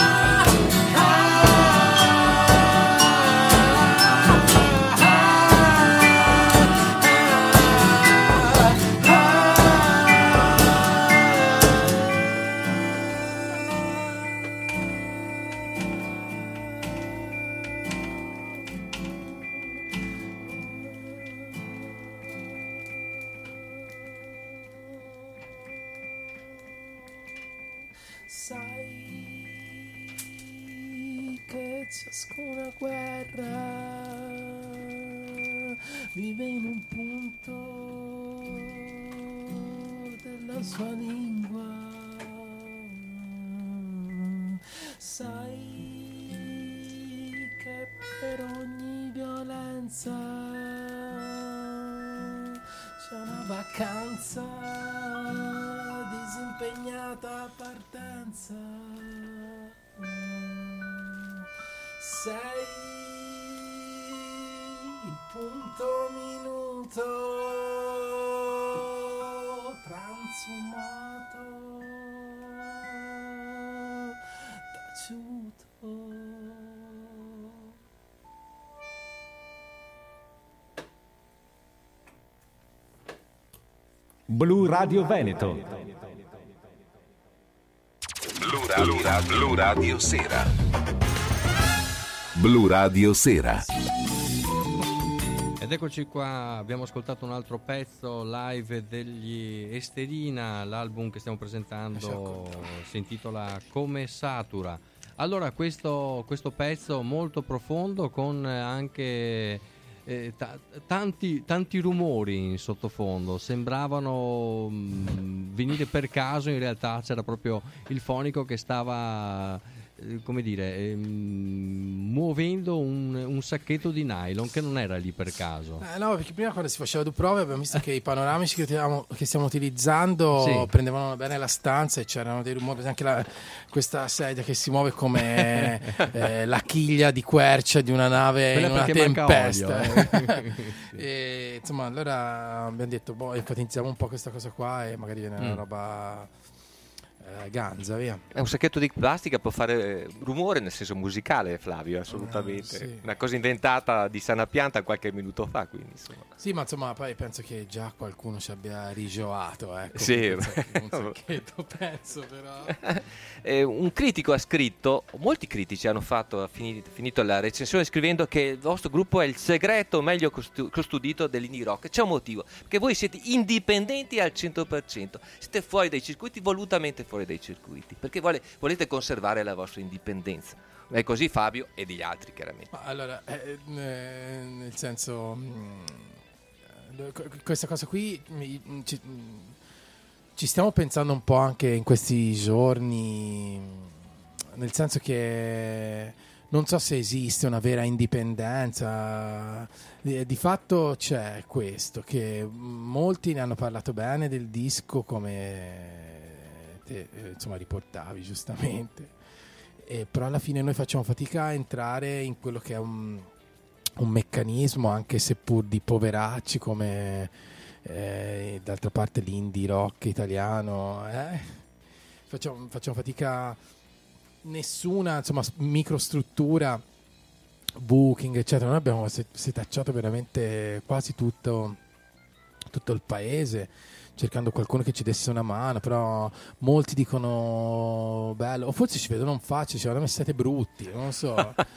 Sai che ciascuna guerra vive in un punto della sua lingua. Sai che per ogni violenza c'è una vacanza, disimpegnata partenza. Sei il punto minuto transumato, taciuto. Blu Radio Veneto. Blu Radio Sera. Blu Radio Sera. Ed eccoci qua, abbiamo ascoltato un altro pezzo live degli Esterina, l'album che stiamo presentando si intitola Come Satura. Allora, questo pezzo molto profondo con anche tanti rumori in sottofondo, sembravano venire per caso, in realtà c'era proprio il fonico che stava come dire, muovendo un sacchetto di nylon che non era lì per caso. No, perché prima quando si faceva due prove abbiamo visto che i panoramici che stiamo utilizzando prendevano bene la stanza e c'erano dei rumori, anche questa sedia che si muove come la chiglia di quercia di una nave in una tempesta. E, insomma, allora abbiamo detto, enfatizziamo un po' questa cosa qua e magari viene una roba ganza, via. È un sacchetto di plastica, può fare rumore nel senso musicale, Flavio, assolutamente. Sì. Una cosa inventata di sana pianta qualche minuto fa, quindi insomma. Sì, ma insomma poi penso che già qualcuno ci abbia rigioato, ecco. Sì. Un sacchetto, penso però. Un critico ha scritto, molti critici hanno fatto, finito la recensione scrivendo che il vostro gruppo è il segreto meglio custodito dell'indie rock. C'è un motivo, perché voi siete indipendenti al 100%, siete fuori dai circuiti, volutamente fuori dai circuiti, perché volete conservare la vostra indipendenza. È così, Fabio, e degli altri chiaramente. Ma allora, nel senso, questa cosa qui ci stiamo pensando un po' anche in questi giorni, nel senso che non so se esiste una vera indipendenza. Di fatto c'è questo, che molti ne hanno parlato bene del disco, come te, insomma, riportavi giustamente, però alla fine noi facciamo fatica a entrare in quello che è un meccanismo, anche seppur di poveracci come d'altra parte l'indie rock italiano, facciamo fatica, nessuna, insomma, microstruttura, booking eccetera. Noi abbiamo setacciato veramente quasi tutto il paese, cercando qualcuno che ci desse una mano, però molti dicono bello, o forse ci vedono in faccia, secondo me siete brutti, non lo so.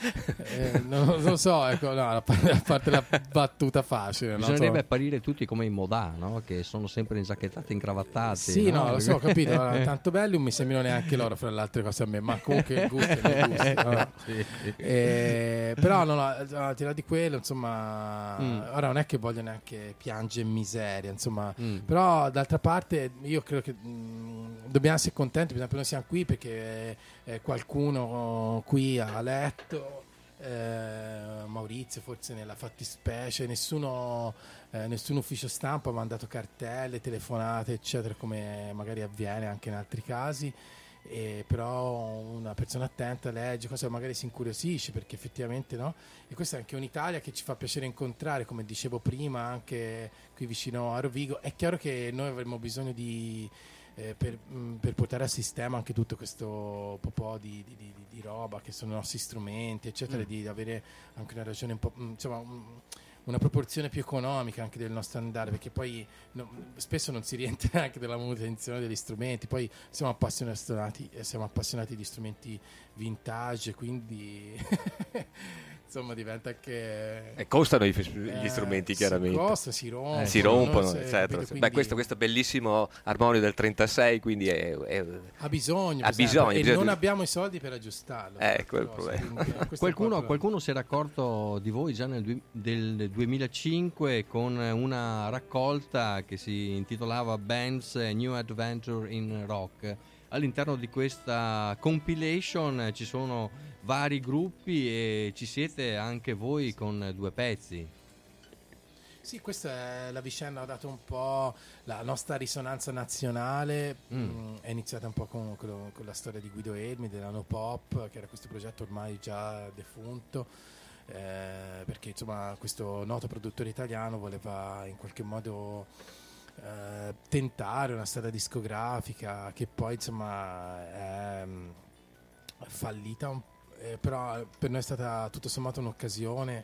Non lo so, ecco, no, a parte la battuta facile. Bisognerebbe apparire tutti come i Modà, no? Che sono sempre ingiacchettati, incravattati. Sì, no, lo so, ho capito. Allora, tanto belli non mi sembrano neanche loro, fra le altre cose a me, ma comunque gusti. No? Sì. Però al di là di quello, insomma, ora non è che voglio neanche piangere in miseria, insomma, però d'altra parte io credo che dobbiamo essere contenti, per esempio noi siamo qui perché qualcuno qui ha letto, Maurizio forse nella fattispecie, nessun ufficio stampa ha mandato cartelle, telefonate eccetera, come magari avviene anche in altri casi. Però una persona attenta legge cosa, magari si incuriosisce, perché effettivamente no, e questa è anche un'Italia che ci fa piacere incontrare, come dicevo prima, anche qui vicino a Rovigo. È chiaro che noi avremmo bisogno di per portare a sistema anche tutto questo po' di roba che sono i nostri strumenti eccetera, di avere anche una ragione un po', insomma, una proporzione più economica anche del nostro andare, perché poi spesso non si rientra anche della manutenzione degli strumenti. Poi siamo appassionati di strumenti vintage, quindi insomma diventa anche e costano gli strumenti, chiaramente si rompono eccetera. Quindi questo bellissimo armonio del 36, quindi ha bisogno e non abbiamo i soldi per aggiustarlo, quel problema. Qualcuno si era accorto di voi già del 2005 con una raccolta che si intitolava Band's New Adventure in Rock. All'interno di questa compilation ci sono vari gruppi e ci siete anche voi con 2 pezzi. Sì, questa è la vicenda, ha dato un po' la nostra risonanza nazionale. È iniziata un po' con la storia di Guido Elmi, dell'Ano Pop, che era questo progetto ormai già defunto, perché insomma questo noto produttore italiano voleva in qualche modo tentare una strada discografica che poi insomma è fallita, però per noi è stata tutto sommato un'occasione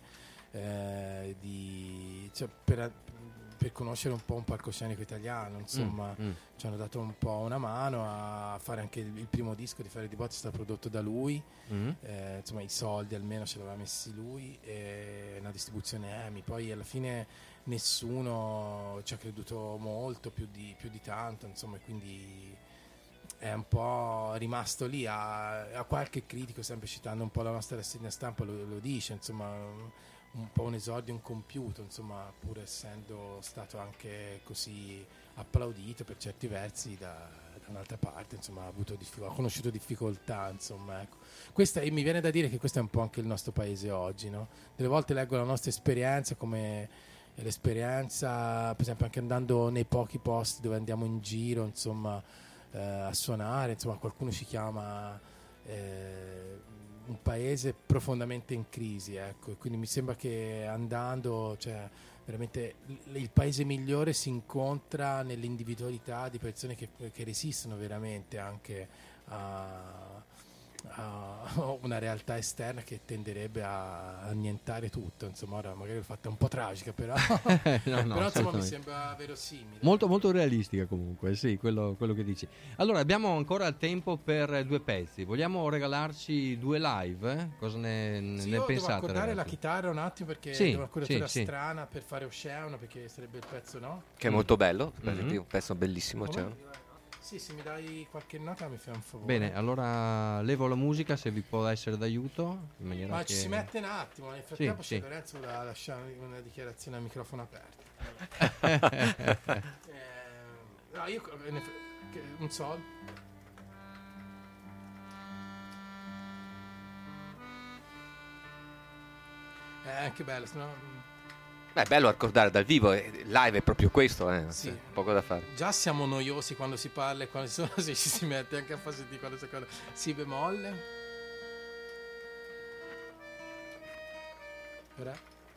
per conoscere un po' un palcoscenico italiano, insomma. Ci hanno dato un po' una mano a fare anche il primo disco di Fare di Botte, è stato prodotto da lui, insomma i soldi almeno ce l'aveva messi lui, e una distribuzione EMI. Poi alla fine nessuno ci ha creduto molto, più di tanto, insomma, e quindi è un po' rimasto lì. A qualche critico, sempre citando un po' la nostra rassegna stampa, lo dice, insomma, un po' un esordio incompiuto, insomma, pur essendo stato anche così applaudito per certi versi da un'altra parte, insomma, ha conosciuto difficoltà, insomma, ecco. Mi viene da dire che questo è un po' anche il nostro paese oggi, no? Delle volte leggo la nostra esperienza come l'esperienza, per esempio, anche andando nei pochi posti dove andiamo in giro, insomma, a suonare, insomma, qualcuno ci chiama un paese profondamente in crisi, ecco, e quindi mi sembra che andando, cioè, veramente il paese migliore si incontra nell'individualità di persone che resistono veramente anche a una realtà esterna che tenderebbe a annientare tutto, insomma. Ora magari l'ho fatta un po' tragica, però però insomma mi sembra verosimile, molto molto realistica comunque, sì, quello che dici. Allora abbiamo ancora tempo per 2 pezzi, vogliamo regalarci 2 live? Cosa ne pensate? Devo accordare ragazzi? la chitarra un attimo, perché devo accordare una strana per fare Oceano, perché sarebbe il pezzo, no? Che è molto bello, un pezzo bellissimo, Sì, se mi dai qualche nota mi fai un favore. Bene, allora levo la musica, se vi può essere d'aiuto, in maniera ma che... ci si mette un attimo, nel frattempo sì. Lorenzo voleva lasciare una dichiarazione a microfono aperto. No, io un sol. Che bello, sennò... Beh, è bello ricordare dal vivo, live è proprio questo, sì. Poco da fare. Già siamo noiosi quando si parla e quando se ci si mette anche a far sentire quando si accorda. Si bemolle. Ora.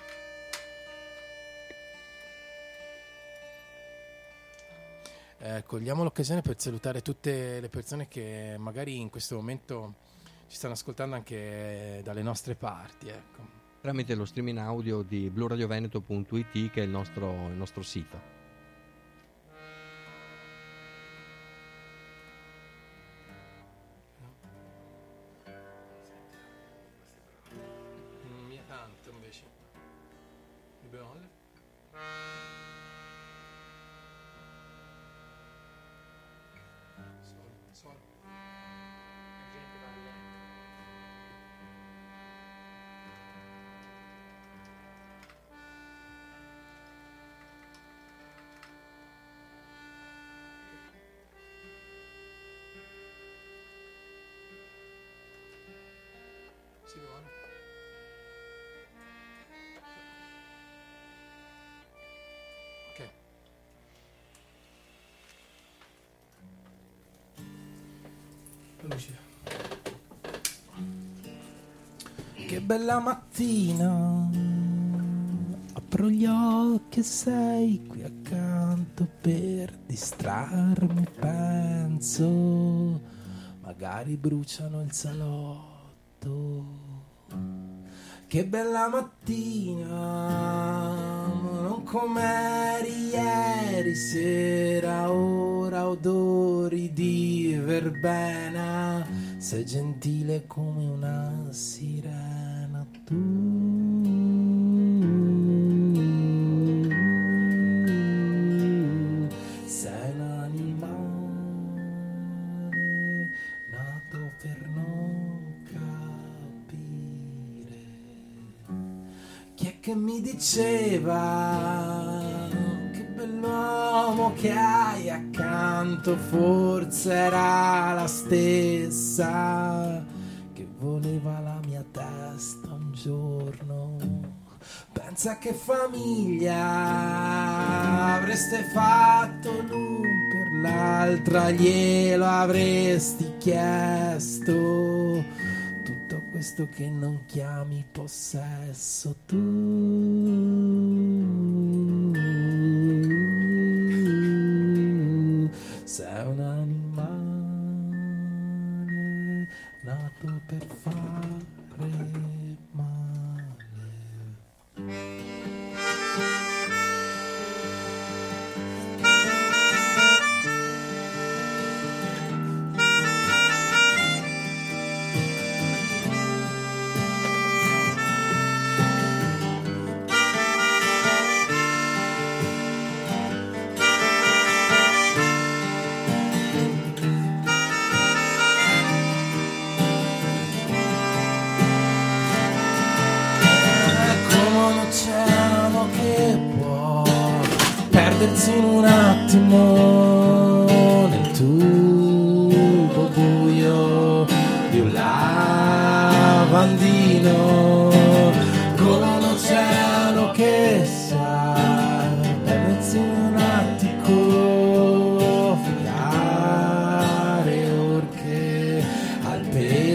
Cogliamo l'occasione per salutare tutte le persone che magari in questo momento ci stanno ascoltando anche dalle nostre parti, ecco, tramite lo streaming audio di bluradioveneto.it, che è il nostro sito. canto invece. Mi bemolle. Sol. Si bemolle. Ok. Luce. Che bella mattina, apro gli occhi e sei qui accanto per distrarmi, penso, magari bruciano il salotto. Che bella mattina, non com'eri ieri sera, ora odori di verbena, sei gentile come una sirena tu. Sei un animale nato per non capire. Chi è che mi diceva che bell'uomo che hai accanto forse era la stessa che voleva la mia testa un giorno? Pensa che famiglia avreste fatto l'un per l'altra, glielo avresti chiesto, tutto questo che non chiami possesso tu. Sei un animale nato per fare male. Perdersi in un attimo nel tubo buio di un lavandino, come un oceano che sa perdersi in un attico, filare orche al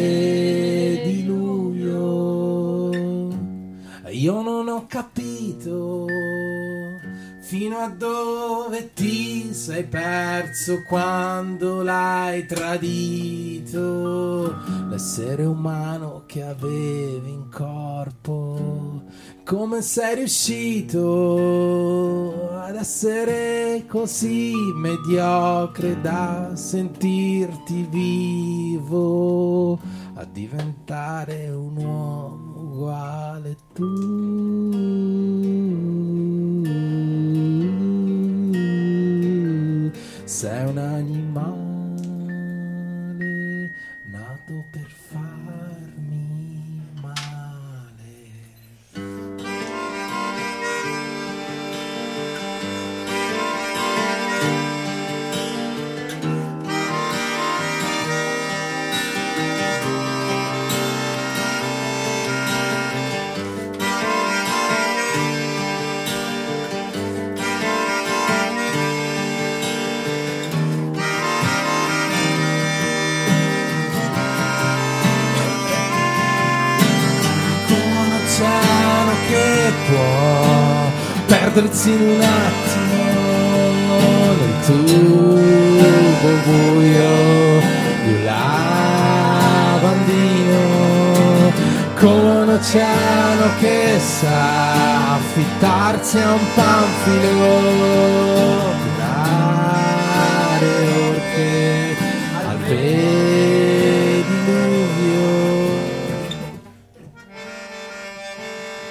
pediluvio. Io non ho capito fino a dove ti sei perso quando l'hai tradito, l'essere umano che avevi in corpo. Come sei riuscito ad essere così mediocre da sentirti vivo, a diventare un uomo uguale tu? Sei un animale nato per farmi male. Che può perdersi in un attimo nel tubo buio di un lavandino, come un oceano che sa affittarsi a un panfilo, tirare orche al pediluvio.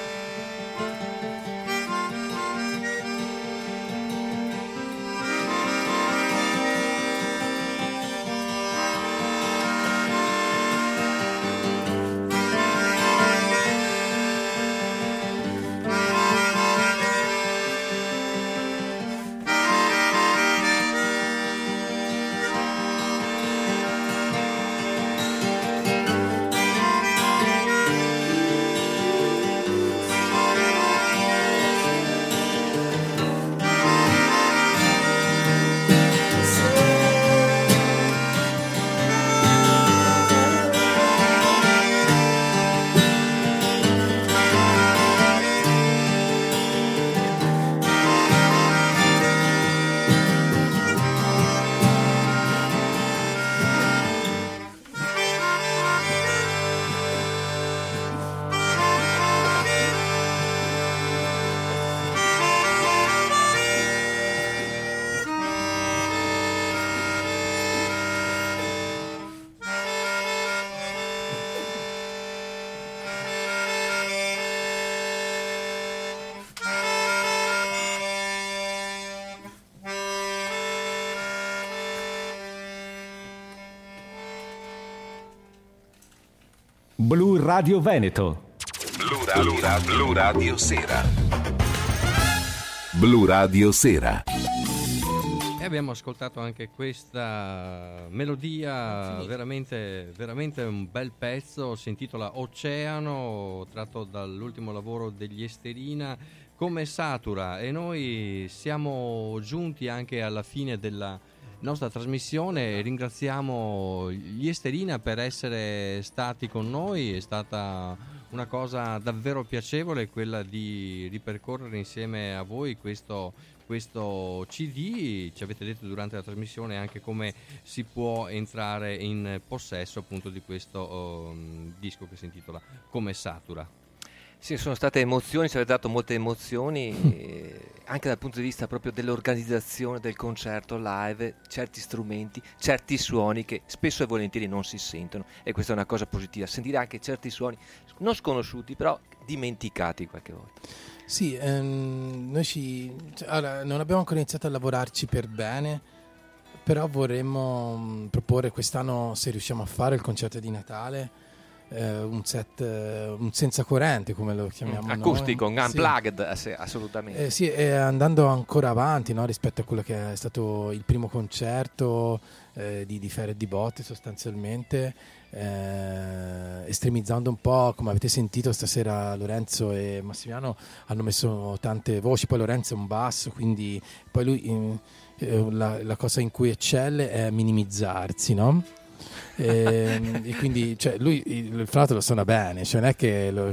Blu Radio Veneto. Blu Radio Sera. Blu Radio Sera. E abbiamo ascoltato anche questa melodia, veramente, veramente un bel pezzo, si intitola Oceano, tratto dall'ultimo lavoro degli Esterina, Come Satura, e noi siamo giunti anche alla fine della nostra trasmissione. Ringraziamo gli Esterina per essere stati con noi, è stata una cosa davvero piacevole quella di ripercorrere insieme a voi questo CD. Ci avete detto durante la trasmissione anche come si può entrare in possesso appunto di questo disco che si intitola Come Satura. Sì, sono state emozioni, ci avete dato molte emozioni anche dal punto di vista proprio dell'organizzazione del concerto live, certi strumenti, certi suoni che spesso e volentieri non si sentono, e questa è una cosa positiva, sentire anche certi suoni non sconosciuti però dimenticati qualche volta. Sì, non abbiamo ancora iniziato a lavorarci per bene, però vorremmo proporre quest'anno, se riusciamo a fare il concerto di Natale, un set un senza corrente, come lo chiamiamo acustico, noi. un unplugged, sì. Assolutamente. Sì, andando ancora avanti, no, rispetto a quello che è stato il primo concerto di Ferro e di Botte, sostanzialmente, estremizzando un po', come avete sentito stasera. Lorenzo e Massimiliano hanno messo tante voci, poi Lorenzo è un basso, quindi poi lui la cosa in cui eccelle è minimizzarsi, no? E quindi, cioè, lui il frate lo suona bene, cioè non è che lo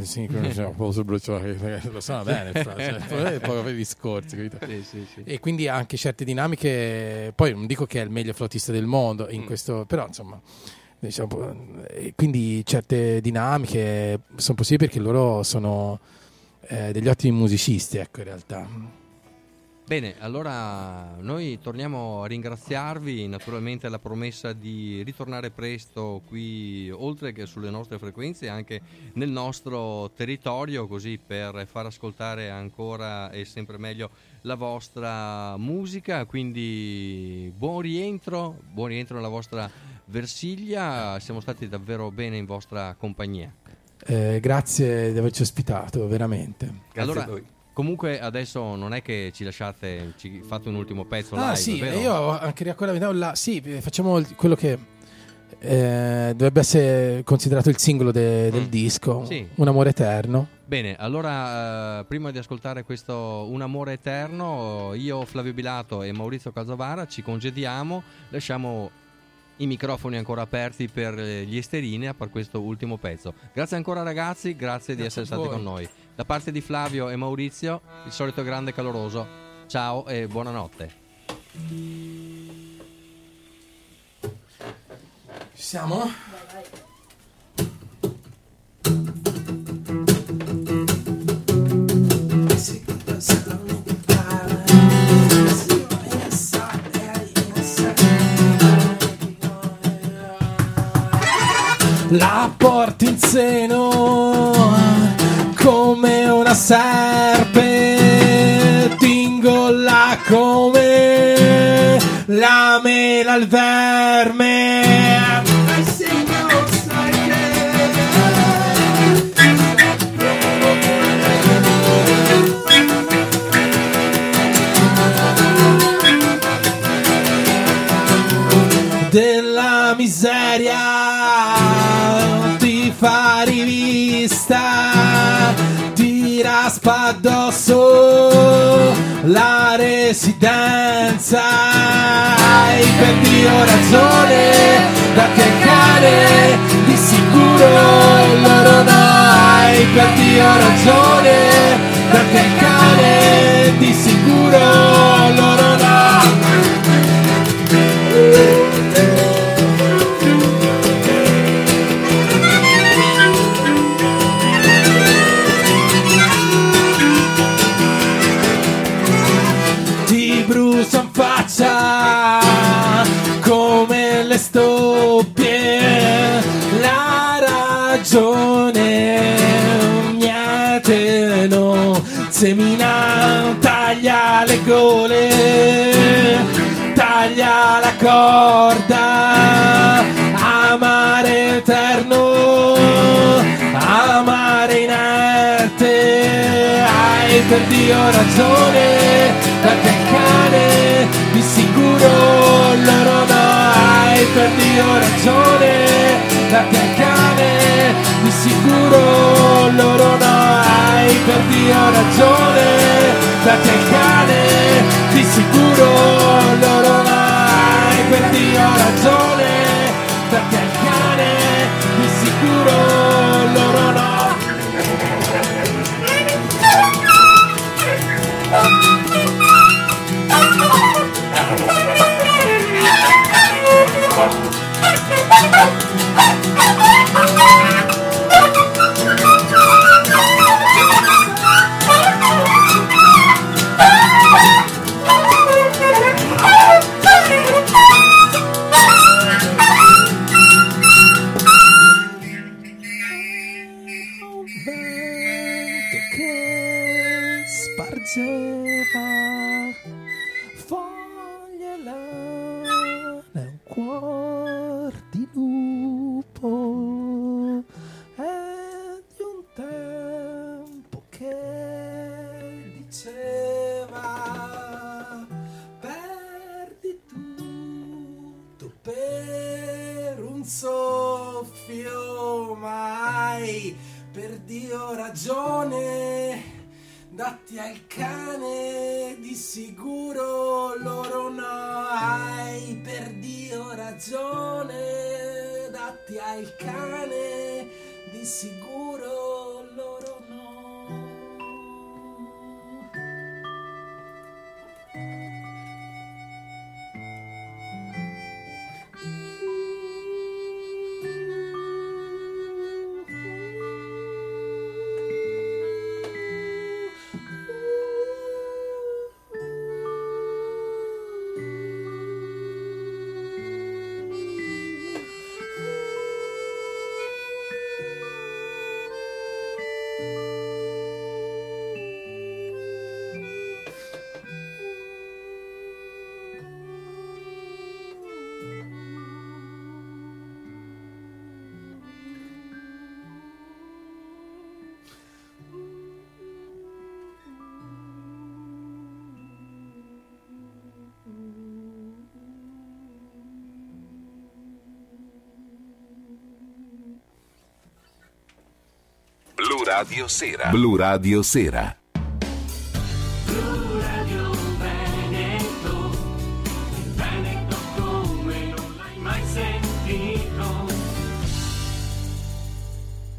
suona bene il frate, cioè, poi aveva i discorsi, sì. E quindi anche certe dinamiche. Poi non dico che è il meglio flautista del mondo in questo, però insomma, diciamo, quindi certe dinamiche sono possibili perché loro sono degli ottimi musicisti, ecco, in realtà. Bene, allora noi torniamo a ringraziarvi, naturalmente la promessa di ritornare presto qui, oltre che sulle nostre frequenze, anche nel nostro territorio, così per far ascoltare ancora e sempre meglio la vostra musica. Quindi buon rientro nella vostra Versiglia, siamo stati davvero bene in vostra compagnia. Grazie di averci ospitato, veramente. Grazie allora, a voi. Comunque adesso non è che ci lasciate, ci fate un ultimo pezzo live, sì, vero? io anche ricordo sì, facciamo quello che dovrebbe essere considerato il singolo del disco, sì. Un amore eterno. Bene, allora prima di ascoltare questo Un amore eterno, io, Flavio Bilato e Maurizio Calzavara ci congediamo, lasciamo i microfoni ancora aperti per gli Esterina per questo ultimo pezzo. Grazie ancora ragazzi, grazie di essere stati con noi. Da parte di Flavio e Maurizio, il solito grande caloroso ciao e buonanotte. Ci siamo? La porti in seno come una serpe, tingola come la mela al verme. Della miseria ti fa rivista, ti raspa addosso la residenza. Hai per Dio ragione, da che cane di sicuro loro no. Hai per Dio ragione, da che cane di sicuro loro no. Come le stoppie, la ragione niente no semina, taglia le gole, taglia la corda, amare eterno per Dio ragione, date al cane, di sicuro loro no. Hai per Dio ragione, date al cane, di sicuro loro no. Hai per Dio ragione, date al cane, di sicuro loro no. Hai per Dio ragione, date al cane, di sicuro loro no. Datti al cane, di sicuro loro no. Hai per Dio ragione, datti al cane, di sicuro loro no. Blu Radio Sera. Blu Radio Sera.